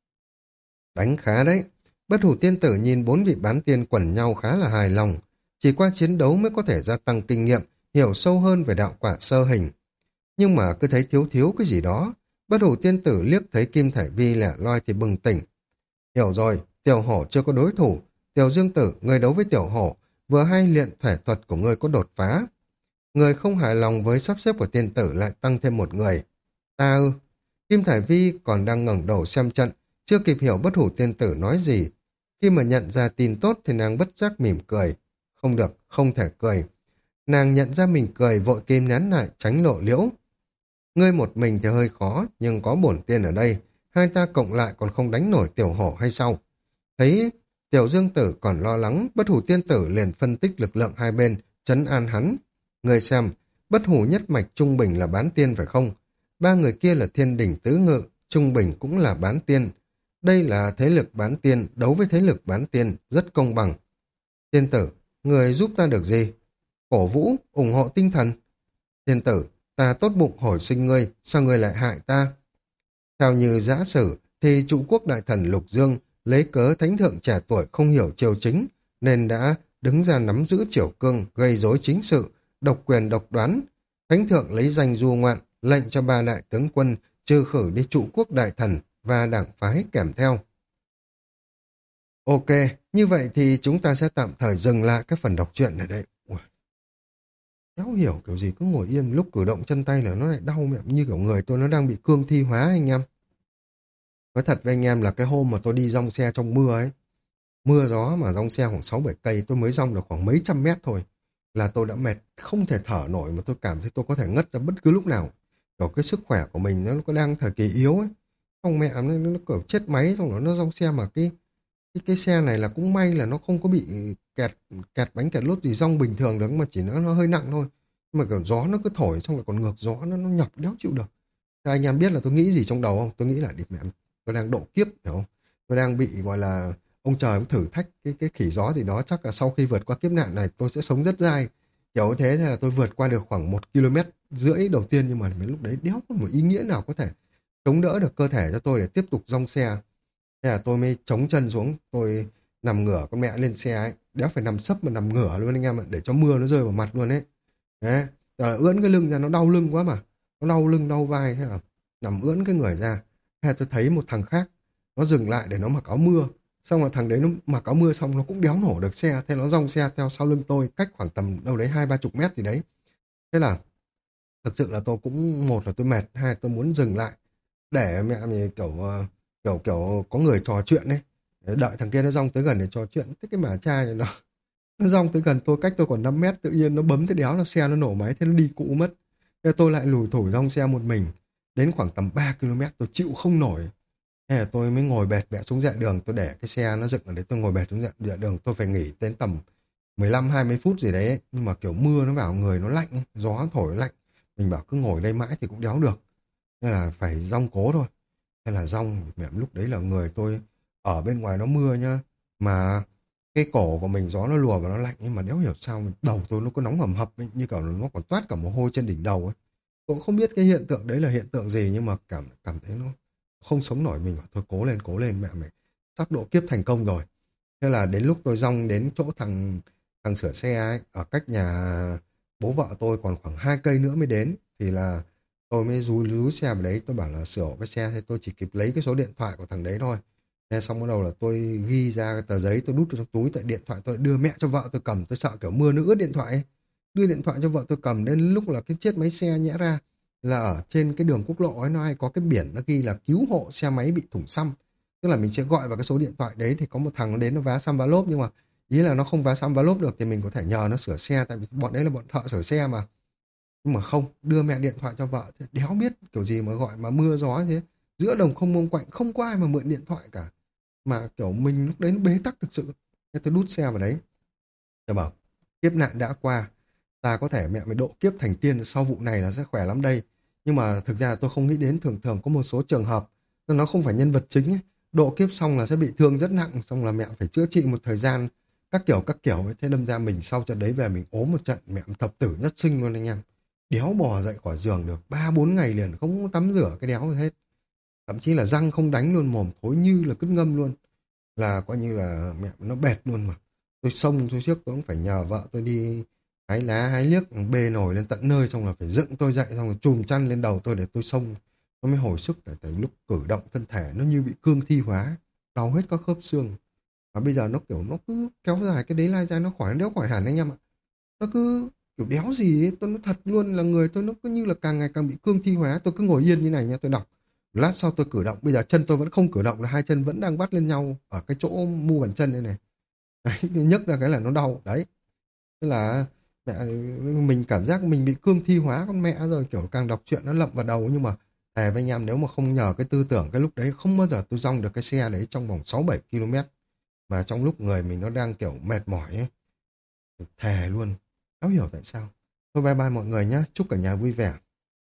Đánh khá đấy. Bất hủ tiên tử nhìn 4 vị bán tiên quẩn nhau khá là hài lòng. Chỉ qua chiến đấu mới có thể gia tăng kinh nghiệm, hiểu sâu hơn về đạo quả sơ hình. Nhưng mà cứ thấy thiếu thiếu cái gì đó. Bất hủ tiên tử liếc thấy Kim Thải Vi lẻ loi thì bừng tỉnh. Hiểu rồi, tiểu hổ chưa có đối thủ. Tiểu Dương tử, người đấu với tiểu hổ, vừa hay luyện thể thuật của người có đột phá. Người không hài lòng với sắp xếp của tiên tử lại tăng thêm một người. Ta ư? Kim Thải Vi còn đang ngẩng đầu xem trận, chưa kịp hiểu bất hủ tiên tử nói gì. Khi mà nhận ra tin tốt thì nàng bất giác mỉm cười. Không được, không thể cười. Nàng nhận ra mình cười vội kìm nén lại tránh lộ liễu. Ngươi một mình thì hơi khó, nhưng có bổn tiên ở đây, hai ta cộng lại còn không đánh nổi tiểu hổ hay sao? Thấy tiểu dương tử còn lo lắng, bất hủ tiên tử liền phân tích lực lượng hai bên, trấn an hắn. Ngươi xem, bất hủ nhất mạch trung bình là bán tiên phải không? Ba người kia là thiên đỉnh tứ ngự, trung bình cũng là bán tiên. Đây là thế lực bán tiên, đấu với thế lực bán tiên, rất công bằng. Tiên tử, người giúp ta được gì? Cổ vũ, ủng hộ tinh thần. Tiên tử, ta tốt bụng hồi sinh ngươi, sao ngươi lại hại ta? Theo như giả sử, thì trụ quốc đại thần Lục Dương lấy cớ thánh thượng trẻ tuổi không hiểu triều chính, nên đã đứng ra nắm giữ triều cương, gây rối chính sự, độc quyền độc đoán. Thánh thượng lấy danh du ngoạn, lệnh cho ba đại tướng quân trừ khử đi trụ quốc đại thần và đảng phái kèm theo. Ok, như vậy thì chúng ta sẽ tạm thời dừng lại các phần đọc truyện ở đây. Ui, đéo hiểu kiểu gì cứ ngồi yên lúc cử động chân tay là nó lại đau mẹ như kiểu người tôi nó đang bị cương thi hóa anh em. Nói thật với anh em là cái hôm mà tôi đi dong xe trong mưa ấy, mưa gió mà dong xe khoảng 6-7 cây tôi mới dong được khoảng mấy trăm mét thôi là tôi đã mệt không thể thở nổi mà tôi cảm thấy tôi có thể ngất ra bất cứ lúc nào. Kiểu cái sức khỏe của mình nó có đang thời kỳ yếu ấy. Xong mẹ nó kiểu chết máy xong rồi nó dong xe mà cái xe này là cũng may là nó không có bị kẹt kẹt bánh kẹt lốp gì dong bình thường được mà chỉ nó hơi nặng thôi. Nhưng mà kiểu gió nó cứ thổi xong rồi còn ngược gió nó nhọc đéo chịu được. Thế anh em biết là tôi nghĩ gì trong đầu không? Tôi nghĩ là địt mẹ tôi đang độ kiếp hiểu không? Tôi đang bị gọi là ông trời cũng thử thách cái khỉ gió gì đó chắc là sau khi vượt qua kiếp nạn này tôi sẽ sống rất dai. Kiểu thế là tôi vượt qua được khoảng 1,5 km đầu tiên nhưng mà mấy lúc đấy đéo có một ý nghĩa nào có thể chống đỡ được cơ thể cho tôi để tiếp tục dong xe. Thế là tôi mới chống chân xuống, tôi nằm ngửa con mẹ lên xe ấy, đéo phải nằm sấp mà nằm ngửa luôn anh em ạ, để cho mưa nó rơi vào mặt luôn ấy. Đấy, ưỡn cái lưng ra nó đau lưng quá mà, nó đau lưng đau vai thế là nằm ưỡn cái người ra. Thế là tôi thấy một thằng khác, nó dừng lại để nó mặc áo mưa, xong rồi thằng đấy nó mặc áo mưa xong nó cũng đéo nổ được xe, thế nó dong xe theo sau lưng tôi cách khoảng tầm đâu đấy 20-30 mét gì đấy. Thế là thực sự là tôi cũng một là tôi mệt, hai là tôi muốn dừng lại để mẹ mình kiểu kiểu có người trò chuyện ấy, để đợi thằng kia nó dong tới gần để trò chuyện. Thế cái mà trai này nó dong tới gần tôi cách tôi còn 5 mét tự nhiên nó bấm cái đéo là xe nó nổ máy thế nó đi cụ mất. Thế tôi lại lủi thủi dong xe một mình đến khoảng tầm 3 km tôi chịu không nổi. Thế là tôi mới ngồi bệt bẹ xuống dạ đường, tôi để cái xe nó dựng ở đấy tôi ngồi bệt xuống dạ đường, tôi phải nghỉ đến tầm 15-20 phút gì đấy ấy. Nhưng mà kiểu mưa nó vào người nó lạnh ấy, gió thổi lạnh, mình bảo cứ ngồi đây mãi thì cũng đéo được, nên là phải dong cố thôi. Hay là rong mẹ lúc đấy là người tôi ở bên ngoài nó mưa nhá, mà cái cổ của mình gió nó lùa và nó lạnh nhưng mà đéo hiểu sao đầu tôi nó có nóng hầm hập ấy, như kiểu là nó còn toát cả mồ hôi trên đỉnh đầu ấy. Tôi cũng không biết cái hiện tượng đấy là hiện tượng gì nhưng mà cảm cảm thấy nó không sống nổi, mình bảo thôi cố lên mẹ mày sắp độ kiếp thành công rồi. Thế là đến lúc tôi dong đến chỗ thằng thằng sửa xe ấy ở cách nhà bố vợ tôi còn khoảng 2 cây nữa mới đến, thì là tôi mới rúi rúi xe vào đấy, tôi bảo là sửa cái xe thì tôi chỉ kịp lấy cái số điện thoại của thằng đấy thôi. Thế xong bắt đầu là tôi ghi ra cái tờ giấy tôi đút vào trong túi, tại điện thoại tôi đưa mẹ cho vợ tôi cầm, tôi sợ kiểu mưa nó ướt điện thoại ấy. Đưa điện thoại cho vợ tôi cầm, đến lúc là cái chiếc máy xe nhẽ ra là ở trên cái đường quốc lộ ấy nó hay có cái biển nó ghi là cứu hộ xe máy bị thủng xăm, tức là mình sẽ gọi vào cái số điện thoại đấy thì có một thằng nó đến nó vá xăm vá lốp, nhưng mà ý là nó không vá xăm vá lốp được thì mình có thể nhờ nó sửa xe, tại vì bọn đấy là bọn thợ sửa xe mà. Nhưng mà không, đưa mẹ điện thoại cho vợ thì đéo biết kiểu gì mà gọi mà mưa gió thế, giữa đồng không mông quạnh không có ai mà mượn điện thoại cả, mà kiểu mình lúc đấy nó bế tắc thực sự. Thế tôi đút xe vào đấy, tôi bảo kiếp nạn đã qua, ta có thể mẹ mày độ kiếp thành tiên sau vụ này là sẽ khỏe lắm đây. Nhưng mà thực ra tôi không nghĩ đến thường thường có một số trường hợp nó không phải nhân vật chính ấy, độ kiếp xong là sẽ bị thương rất nặng, xong là mẹ phải chữa trị một thời gian các kiểu ấy. Thế đâm ra mình sau trận đấy về mình ốm một trận mẹ thập tử nhất sinh luôn anh em, đéo bò dậy khỏi giường được 3-4 ngày liền, không tắm rửa cái đéo gì hết, thậm chí là răng không đánh luôn, mồm thối như là cứt ngâm luôn, là coi như là mẹ nó bệt luôn mà. Tôi xông tôi trước tôi cũng phải nhờ vợ tôi đi hái lá hái liếc bê nồi lên tận nơi, xong là phải dựng tôi dậy xong rồi chùm chăn lên đầu tôi để tôi xông nó mới hồi sức, tại lúc cử động thân thể nó như bị cương thi hóa, đau hết các khớp xương. Và bây giờ nó kiểu nó cứ kéo dài cái đấy lai ra nó khỏi đéo khỏi hẳn anh em ạ, nó cứ kiểu đéo gì ấy. Tôi nói thật luôn là người tôi nó cứ như là càng ngày càng bị cương thi hóa, tôi cứ ngồi yên như này nha, tôi đọc lát sau tôi cử động, bây giờ chân tôi vẫn không cử động, là hai chân vẫn đang vắt lên nhau ở cái chỗ mu bàn chân đây này. Đấy, nhấc ra cái là nó đau đấy. Thế là Mẹ, mình cảm giác mình bị cương thi hóa con mẹ rồi, kiểu càng đọc truyện nó lậm vào đầu, nhưng mà thề với anh em, nếu mà không nhờ cái tư tưởng cái lúc đấy không bao giờ tôi dong được cái xe đấy trong vòng 6-7 km, mà trong lúc người mình nó đang kiểu mệt mỏi ấy. Thề luôn, không hiểu tại sao. Thôi bye bye mọi người nhé, chúc cả nhà vui vẻ.